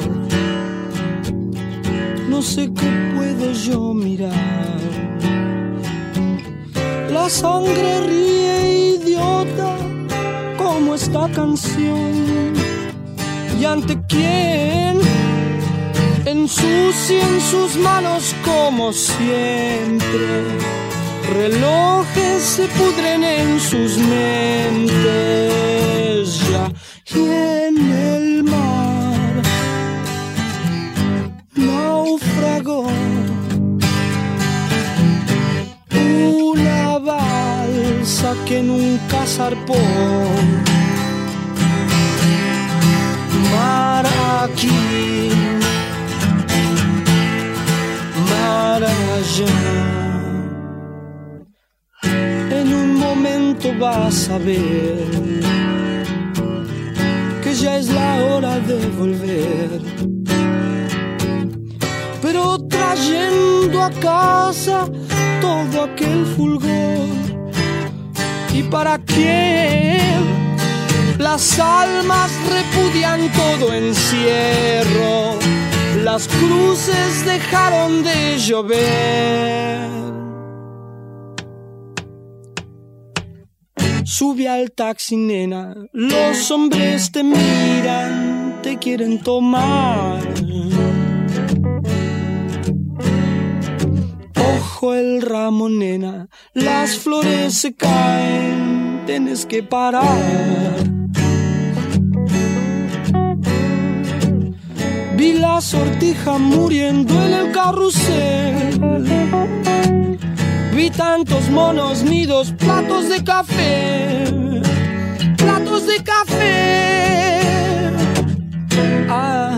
no sé qué puedo yo mirar. La sangre ríe idiota como esta canción. ¿Y ante quién ensucien sus manos como siempre. Relojes se pudren en sus mentes ya, y en el mar naufragó una balsa que nunca zarpó. Mar aquí, mar allá. En un momento vas a ver que ya es la hora de volver, pero trayendo a casa todo aquel fulgor. ¿Y para qué? Las almas repudian todo encierro, las cruces dejaron de llover. Sube al taxi, nena, los hombres te miran, te quieren tomar. Ojo el ramo, nena, las flores se caen, tienes que parar. Vi la sortija muriendo en el carrusel. Vi tantos monos, nidos, platos de café. Platos de café. Ah.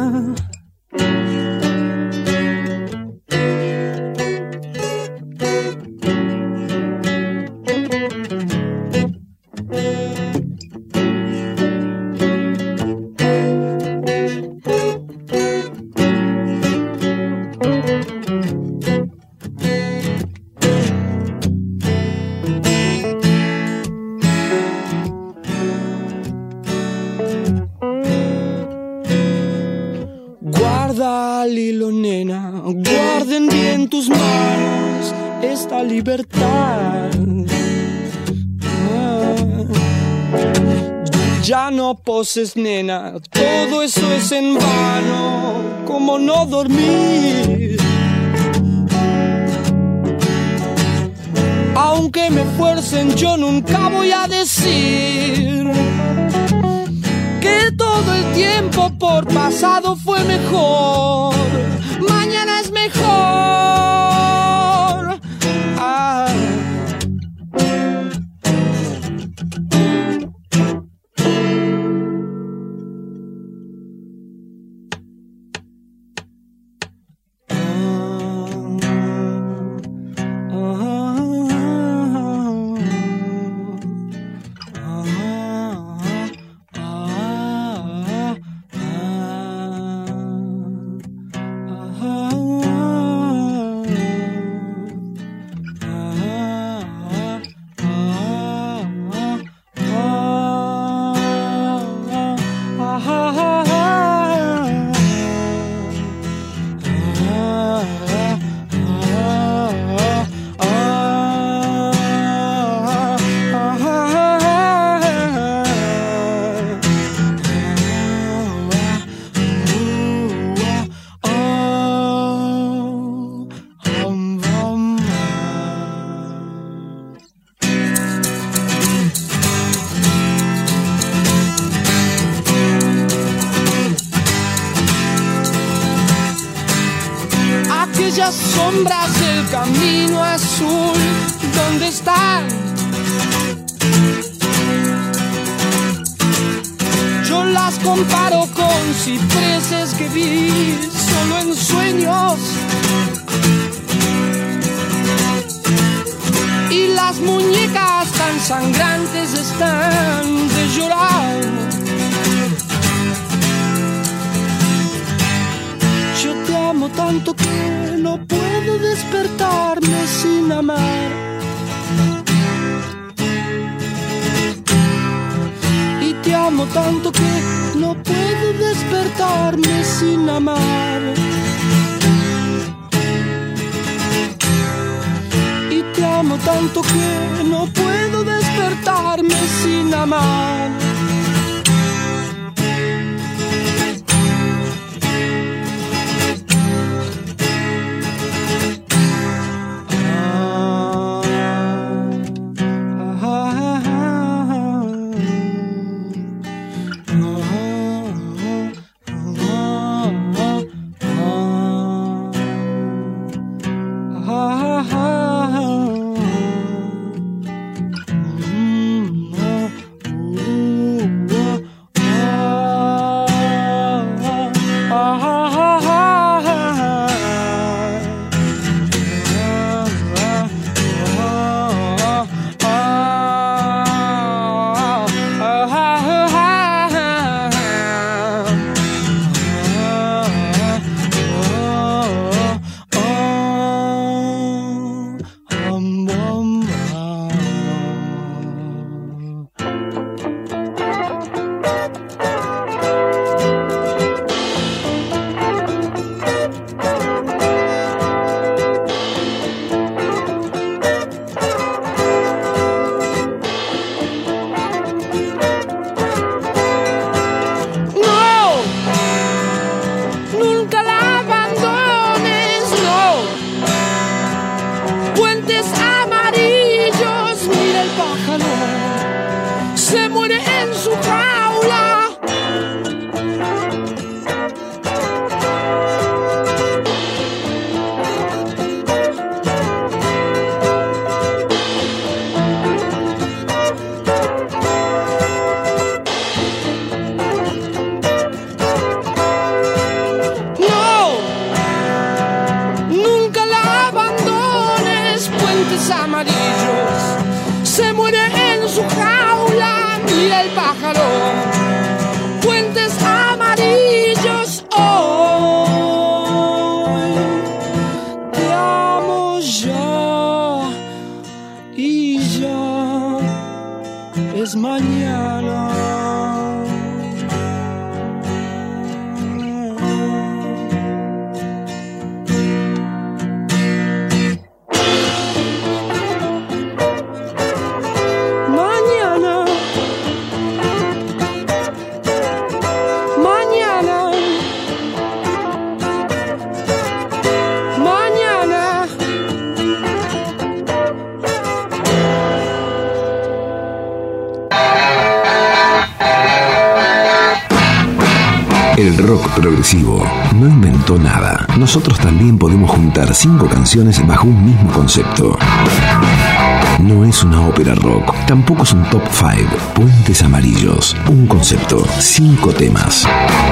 Lilo, nena, guarden bien tus manos esta libertad. Ya no poses, nena, todo eso es en vano, como no dormir. Aunque me fuercen, yo nunca voy a decir que todo el tiempo por pasado fue mejor. Mañana es mejor. Ah. Sombras del camino azul, ¿dónde están? Yo las comparo con cipreses que vi solo en sueños, y las muñecas tan sangrantes están de llorar. Yo te amo tanto que no puedo despertarme sin amar. Y te amo tanto que no puedo despertarme sin amar. Y te amo tanto que no puedo despertarme sin amar. El rock progresivo no inventó nada. Nosotros también podemos juntar 5 canciones bajo un mismo concepto. No es una ópera rock, tampoco es un top 5. Puentes Amarillos, un concepto, 5 temas.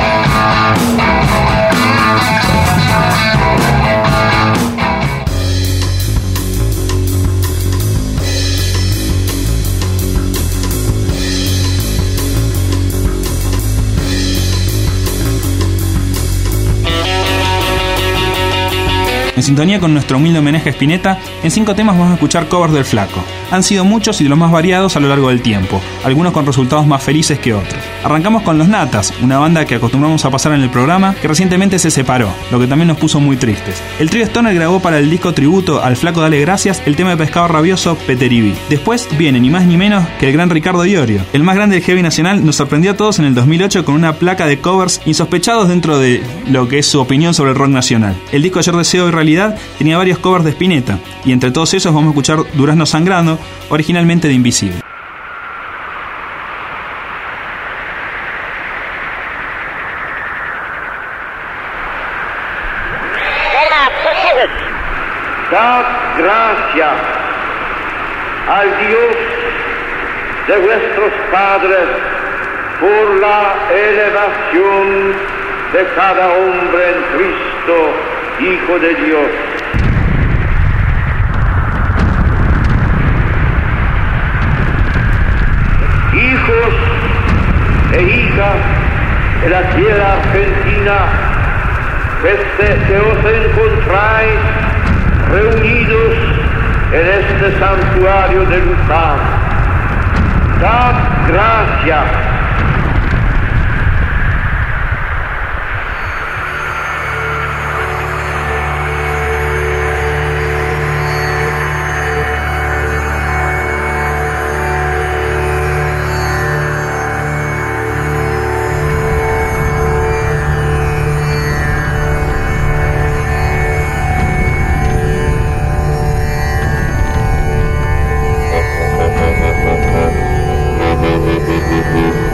En sintonía con nuestro humilde homenaje a Spinetta, en 5 temas vamos a escuchar covers del Flaco. Han sido muchos y de los más variados a lo largo del tiempo, algunos con resultados más felices que otros. Arrancamos con Los Natas, una banda que acostumbramos a pasar en el programa, que recientemente se separó, lo que también nos puso muy tristes. El trío Stoner grabó para el disco tributo al Flaco Dale Gracias el tema de Pescado Rabioso, Peteribí. Después viene ni más ni menos que el gran Ricardo Iorio. El más grande del heavy nacional nos sorprendió a todos en el 2008 con una placa de covers insospechados dentro de lo que es su opinión sobre el rock nacional. El disco Ayer Deseo y Realidad tenía varios covers de Spinetta, y entre todos esos vamos a escuchar Durazno Sangrando, originalmente de Invisible. Dad gracias al Dios de vuestros padres por la elevación de cada hombre en Cristo, Hijo de Dios. Hijos e hijas de la tierra argentina, que os encontráis reunidos en este santuario de Luján, dad gracias. Thank you.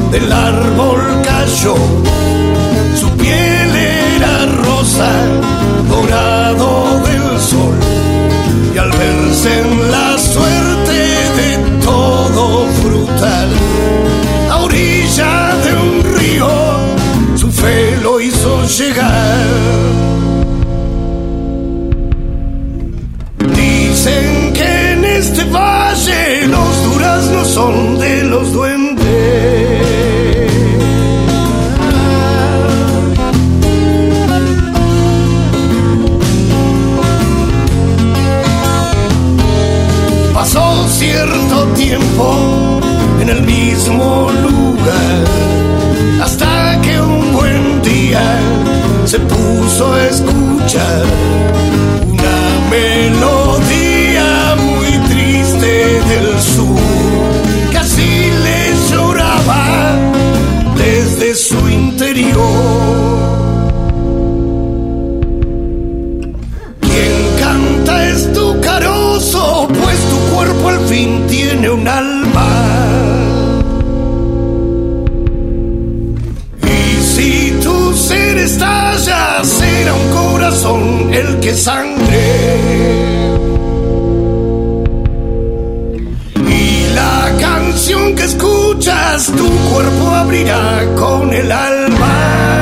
del árbol cayó. Su piel era rosa, dorado del sol. Y al verse en la suerte de todo frutal, a orilla de un río, su fe lo hizo llegar. Dicen que en este valle los duraznos son de los duendes. Pasó cierto tiempo en el mismo lugar, hasta que un buen día se puso a escuchar una melodía muy triste del sur, que así le lloraba desde su interior. Quien canta es tu carozo, pues tu cuerpo al fin tiene un alma. Y si tu ser estalla, será un corazón el que sangre. Y la canción que escuchas, tu cuerpo abrirá con el alma.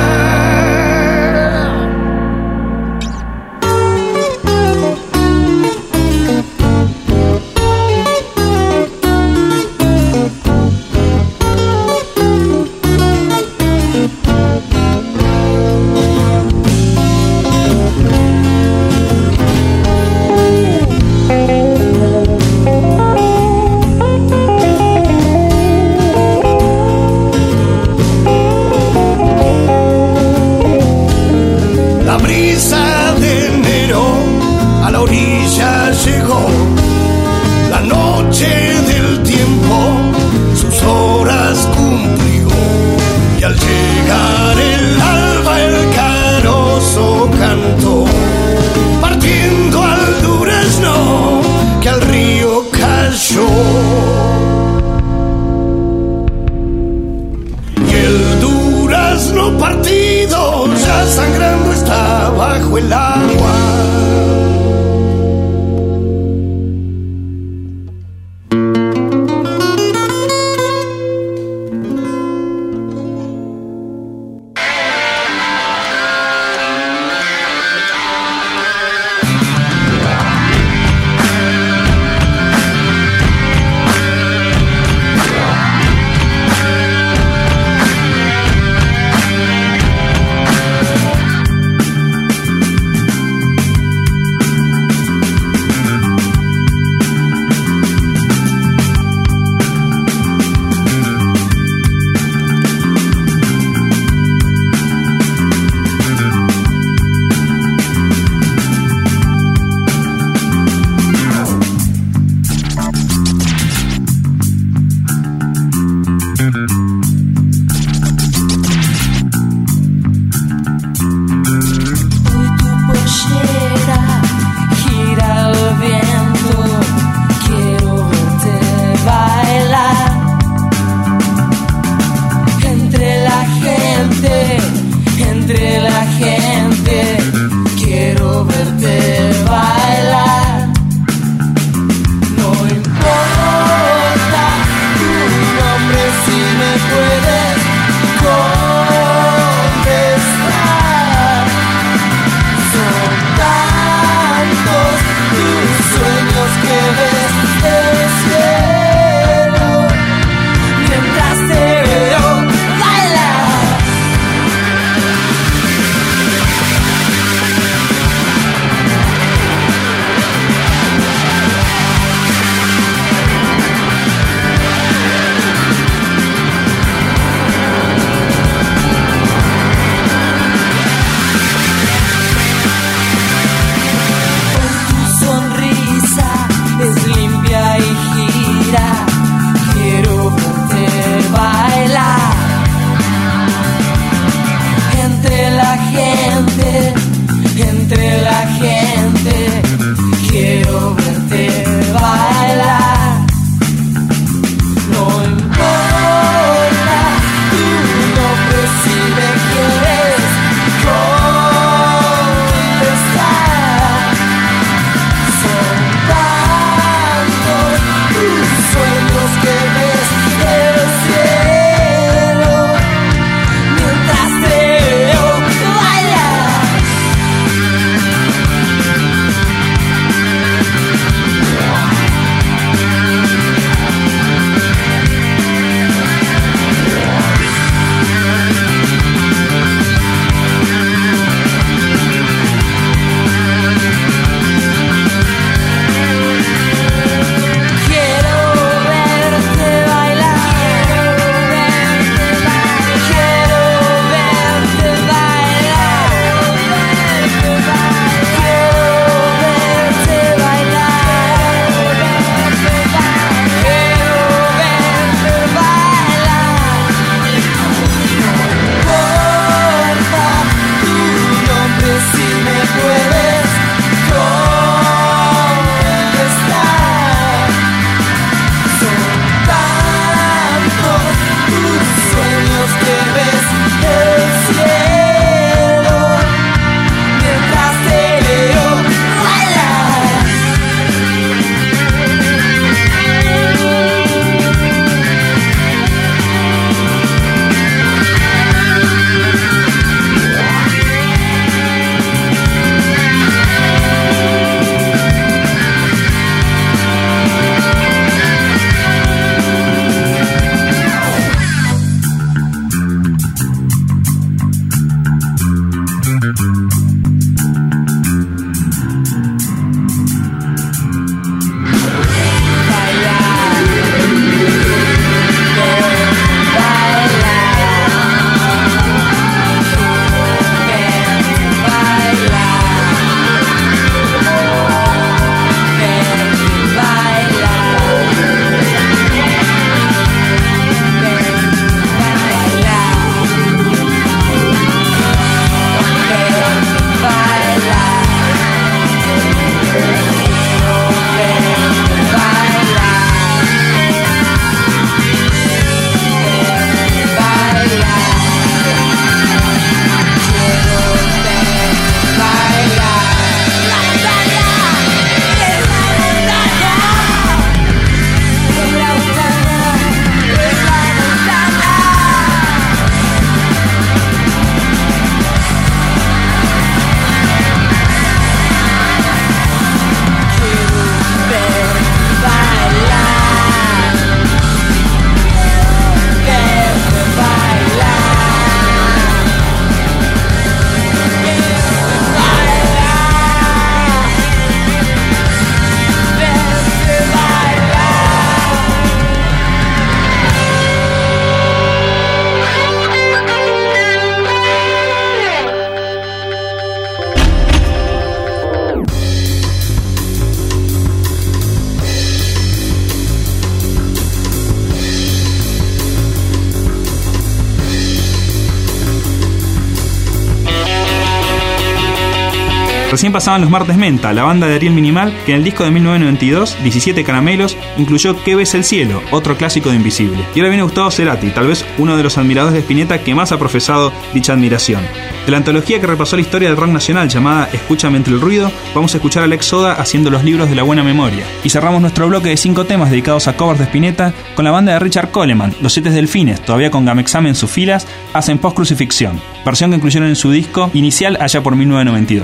Recién pasaban los Martes Menta, la banda de Ariel Minimal, que en el disco de 1992, 17 Caramelos, incluyó ¿Qué ves el cielo?, otro clásico de Invisible. Y ahora viene Gustavo Cerati, tal vez uno de los admiradores de Spinetta que más ha profesado dicha admiración. De la antología que repasó la historia del rock nacional llamada Escúchame entre el ruido, vamos a escuchar a Alex Soda haciendo los libros de la buena memoria. Y cerramos nuestro bloque de 5 temas dedicados a covers de Spinetta con la banda de Richard Coleman, Los Siete Delfines, todavía con Gamexame en sus filas, hacen Post Crucifixión, versión que incluyeron en su disco inicial allá por 1992.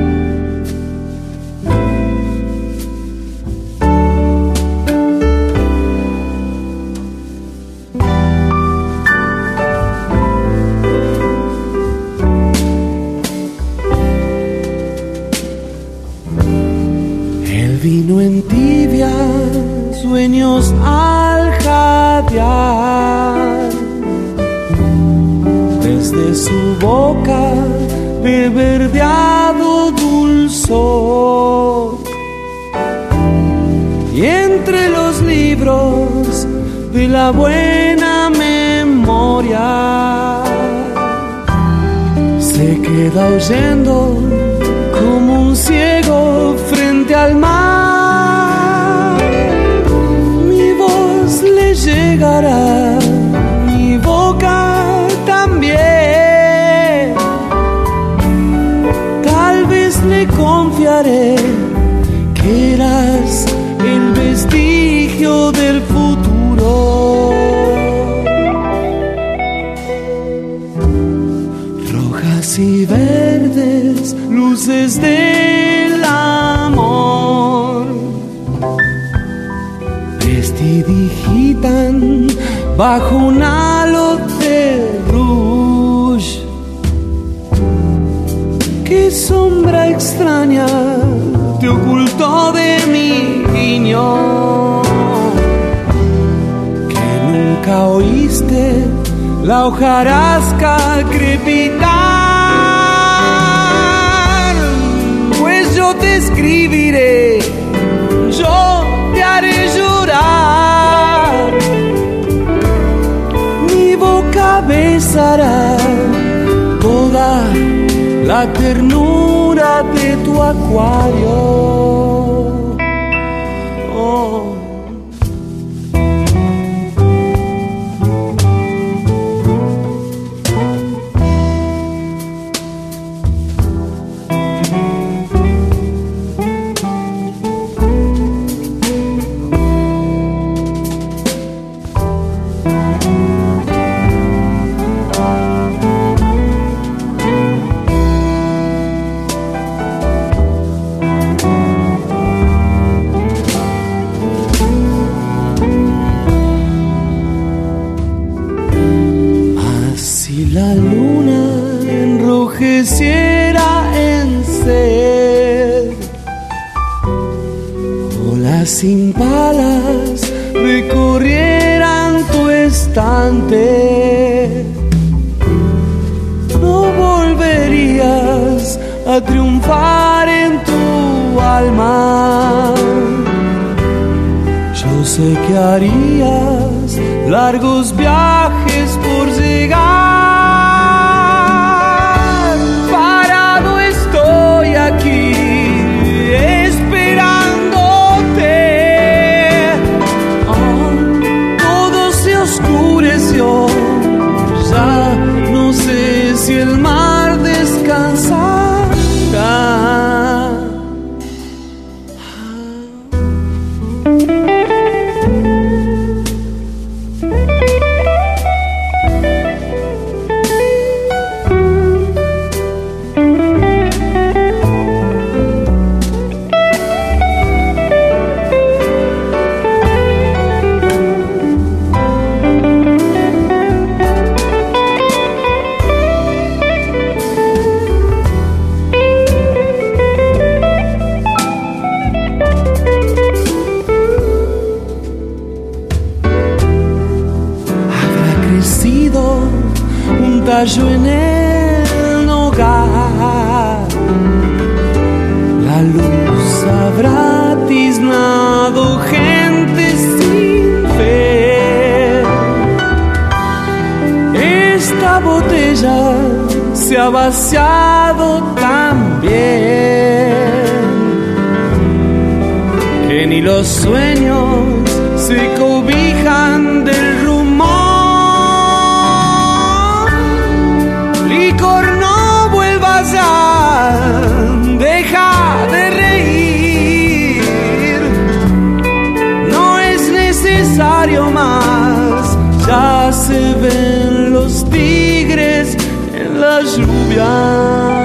Vino en tibia, sueños al jadear. Desde su boca, de verdeado dulzor. Y entre los libros de la buena memoria, se queda oyendo como un ciego frente al mar. Mi voz le llegará, mi boca también. Tal vez le confiaré que eras el vestigio del futuro. Rojas y verdes, luces del amor, prestidigitan bajo un halo de rouge. Qué sombra extraña te ocultó de mi guiño, que nunca oíste la hojarasca crepitar. Pues yo te escribiré, yo te haré llorar, mi boca besará toda la ternura de tu acuario. Oh. La luna enrojeciera en sed, olas sin palas recorrieran tu estante, no volverías a triunfar en tu alma. Yo sé que harías largos viajes por llegar. Aquí esperándote, oh, todo se oscureció, ya no sé si el mar descansará. Un tallo en el hogar, la luz habrá tiznado gente sin fe. Esta botella se ha vaciado también. ni los sueños se cobijan del rumor. Licor, no vuelvas ya, deja de reír, no es necesario más, ya se ven los tigres en la lluvia.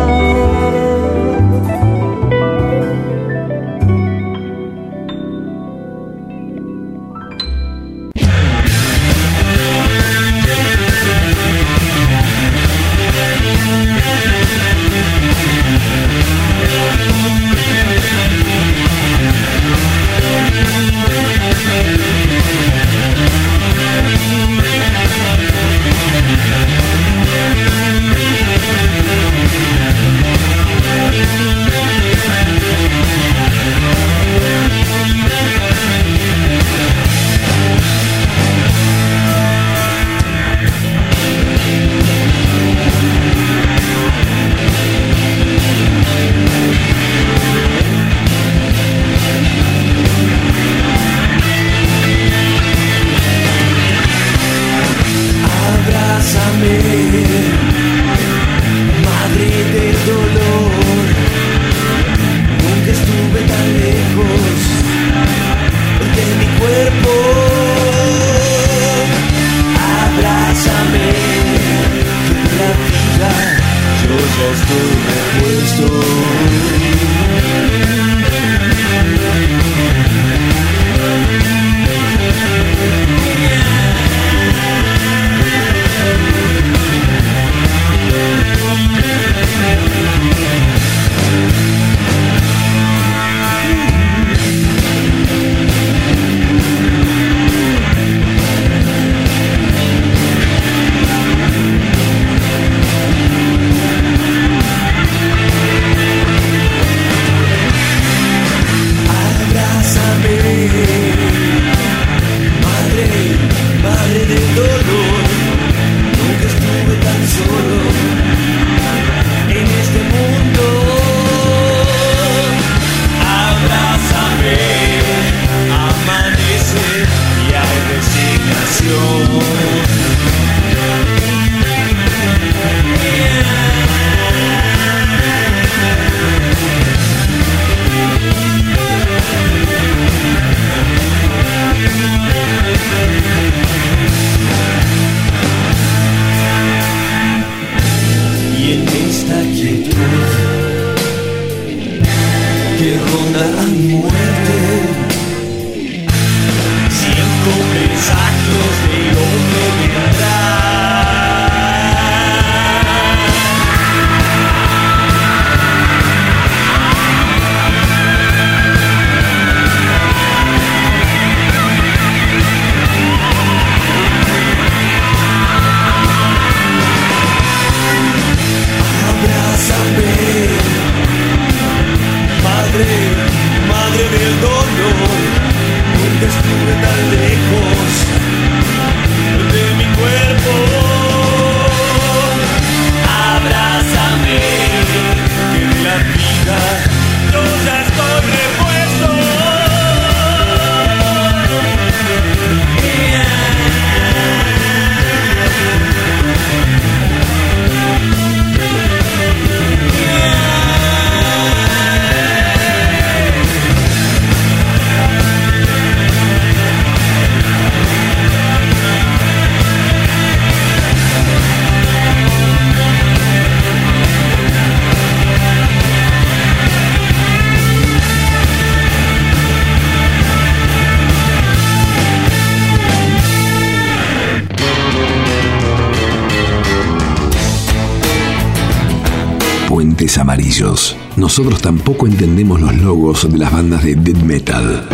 Puentes amarillos. Nosotros tampoco entendemos los logos de las bandas de death metal.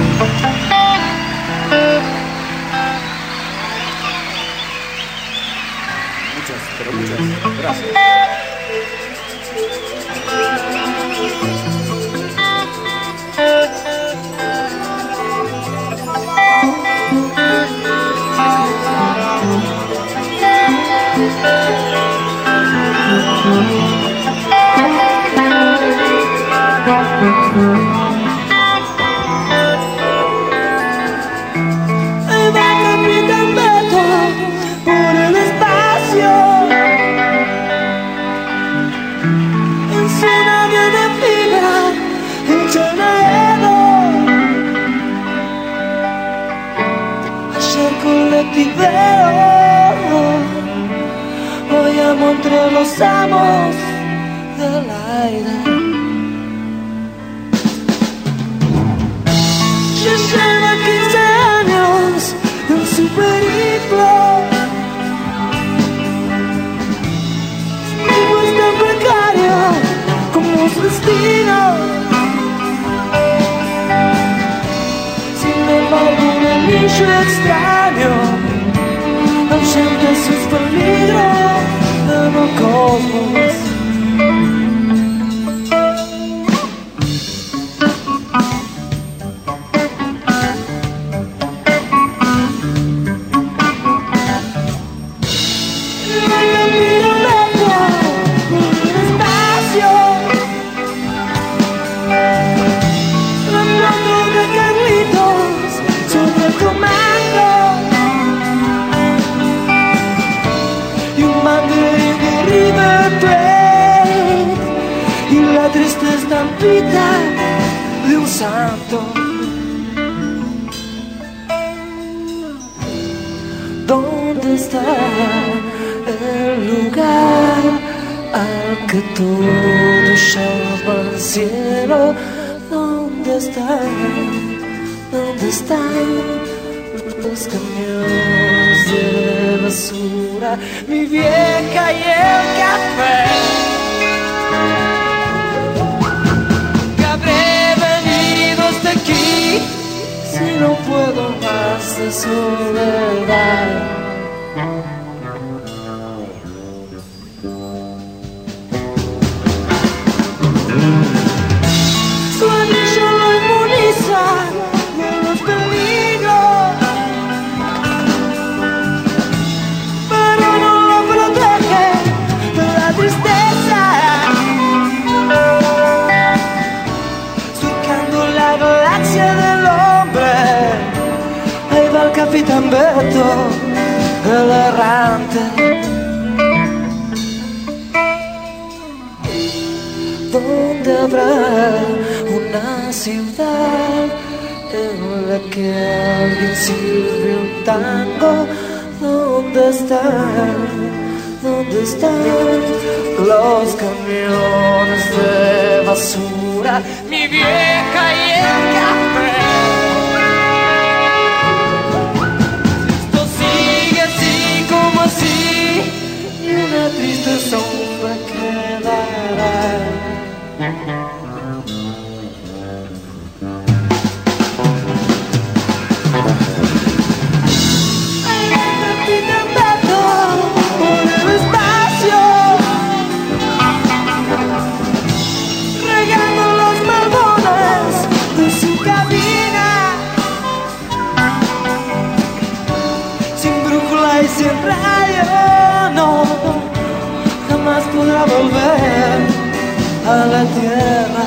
Muchas gracias. entre los amos del aire. Ya lleva 15 años en su periplo. Vivo es tan precario como su destino. Sin embargo, un anillo extraño ahuyenta sus peligros de los cosmos. De un santo. ¿Dónde está el lugar al que todos llaman cielo? ¿Dónde están los camiones de basura? Mi vieja y el café. Aquí, si no puedo más de soledad. Su anillo lo inmuniza de los peligros, pero no lo protege de la tristeza. Del hombre, ahí va el capitán Beto, el errante. ¿Dónde habrá una ciudad en la que alguien sirve un tango? ¿Dónde están los camiones de basura? Mi vieja y el café. Esto sigue así como así, y una triste sombra quedará. Sin rayo, no, jamás podrá volver a la tierra.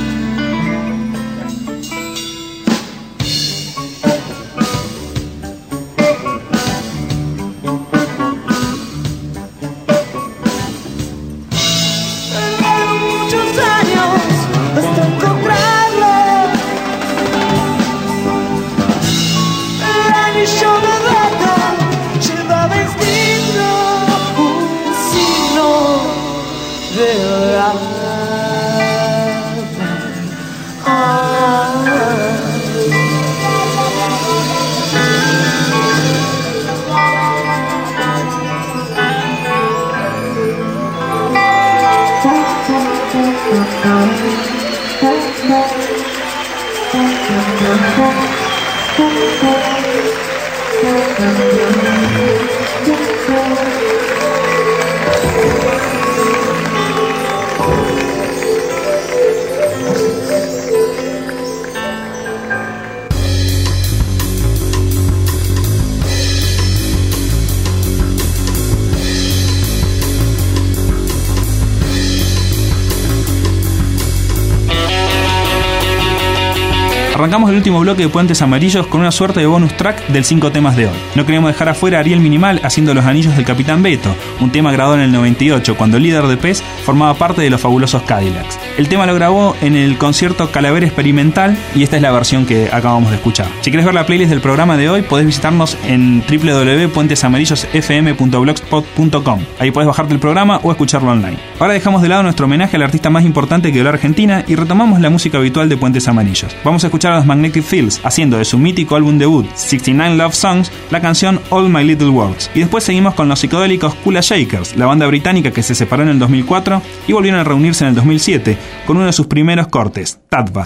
Tardaron muchos años hasta encontrarlo. El anillo de Beto llevaba instinto un signo de la Arrancamos el último bloque de Puentes Amarillos con una suerte de bonus track del 5 temas de hoy. No queríamos dejar afuera a Ariel Minimal haciendo Los Anillos del Capitán Beto, un tema grabado en el 98 cuando el líder de PES formaba parte de los fabulosos Cadillacs. El tema lo grabó en el concierto Calavera Experimental y esta es la versión que acabamos de escuchar. Si querés ver la playlist del programa de hoy, podés visitarnos en www.puentesamarillosfm.blogspot.com. Ahí podés bajarte el programa o escucharlo online. Ahora dejamos de lado nuestro homenaje al artista más importante que dio la Argentina y retomamos la música habitual de Puentes Amarillos. Vamos a escuchar a los Magnetic Fields haciendo de su mítico álbum debut 69 Love Songs la canción All My Little Words, y después seguimos con los psicodélicos Kula Shakers, la banda británica que se separó en el 2004 y volvieron a reunirse en el 2007 con uno de sus primeros cortes, Tatva.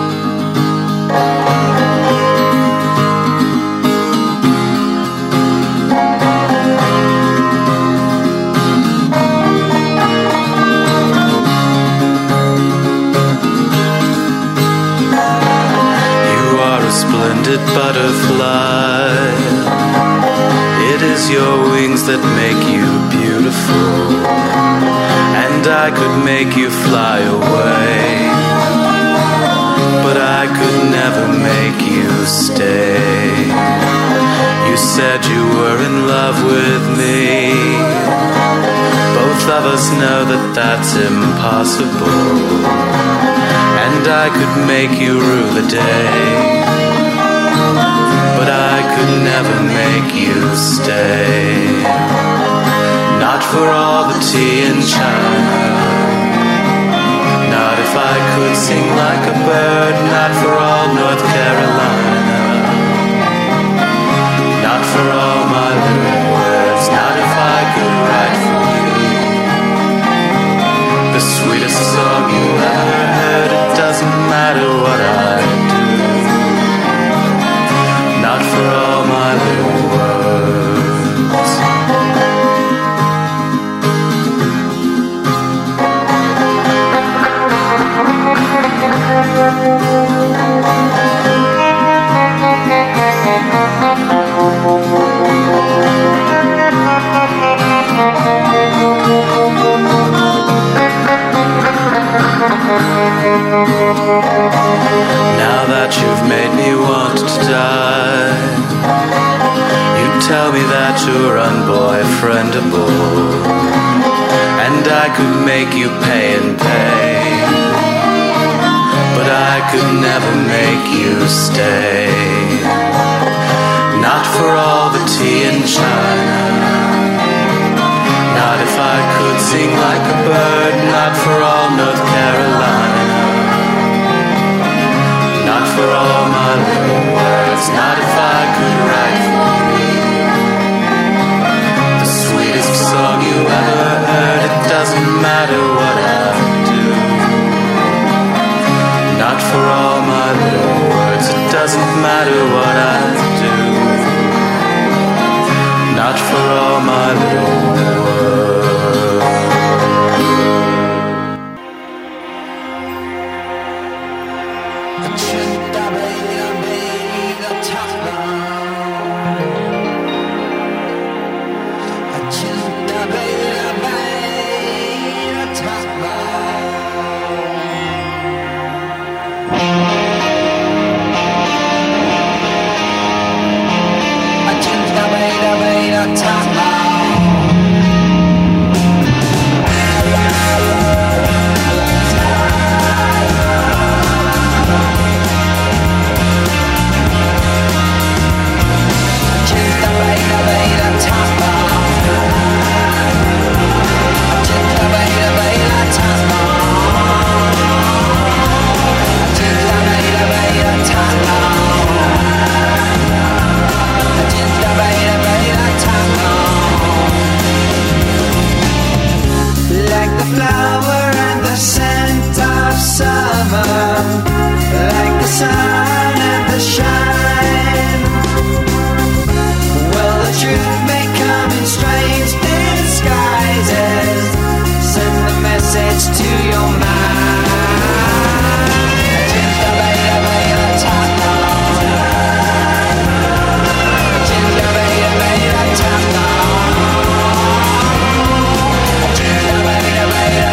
Butterfly, it is your wings that make you beautiful, and I could make you fly away, but I could never make you stay. You said you were in love with me, both of us know that that's impossible, and I could make you rue the day, but I could never make you stay. Not for all the tea in China, not if I could sing like a bird, not for all North Carolina, not for all my little words, not if I could write for you the sweetest song you ever heard. It doesn't matter what I do, not for all my little words. Now that you've made me want to die, you tell me that you're unboyfriendable, and I could make you pay and pay, but I could never make you stay. Not for all the tea in China, not if I could sing like a bird, not for all North Carolina, not for all my little words, not if I could write for you the sweetest song you ever heard. It doesn't matter what I do, not for all my little words. It doesn't matter what I do, not for all my little words.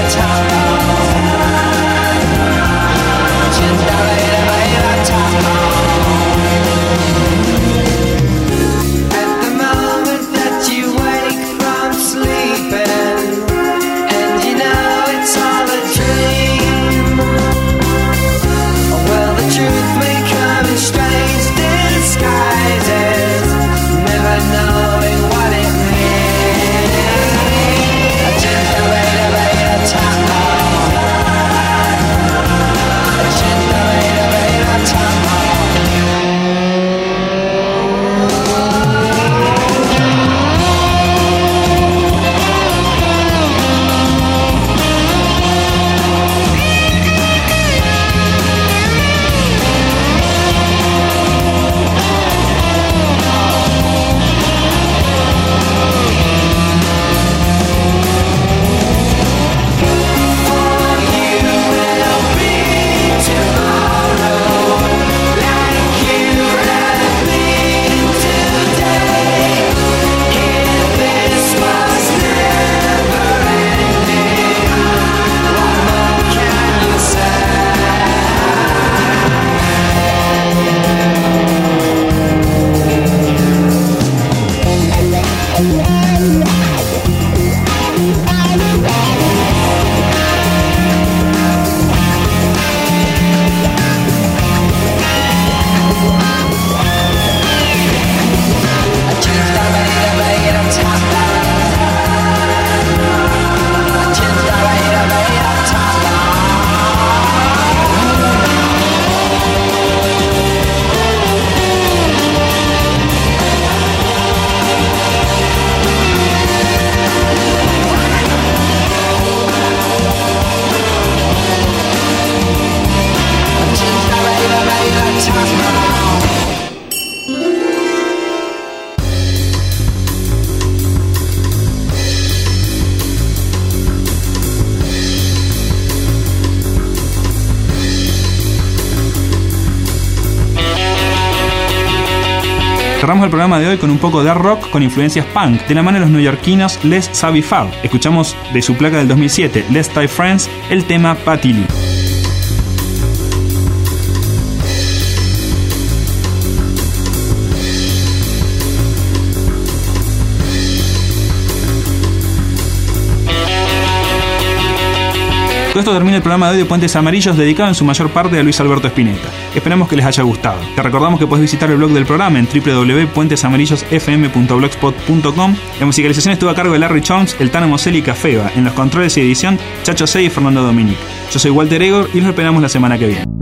Top Cerramos el programa de hoy con un poco de art rock con influencias punk, de la mano de los neoyorquinos Les Savy Fab. Escuchamos de su placa del 2007, Let's Die Friends, el tema Patty Lee. Con esto termina el programa de hoy de Puentes Amarillos, dedicado en su mayor parte a Luis Alberto Spinetta. Esperamos que les haya gustado. Te recordamos que puedes visitar el blog del programa en www.puentesamarillosfm.blogspot.com. La musicalización estuvo a cargo de Larry Jones, el Tano Moselli y Cafeba. En los controles y edición, Chacho C y Fernando Dominic. Yo soy Walter Egor y los esperamos la semana que viene.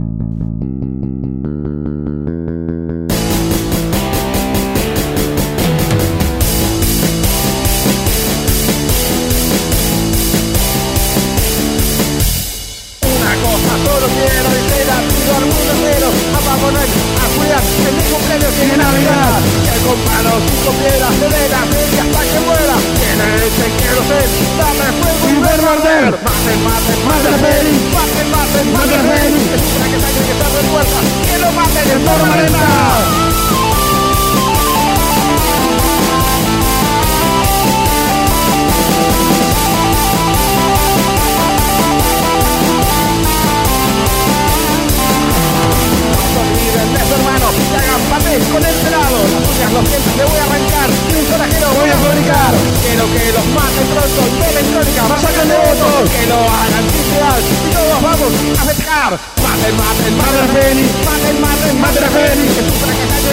Con el pelado, las uñas, los dientes le voy a arrancar, un sonajero voy a fabricar. Quiero que los maten pronto y de electrónica masacren de votos, que lo hagan sin piedad y todos vamos a festejar. Maten, maten, maten a Feni, maten, maten, maten a Feni, que sufra que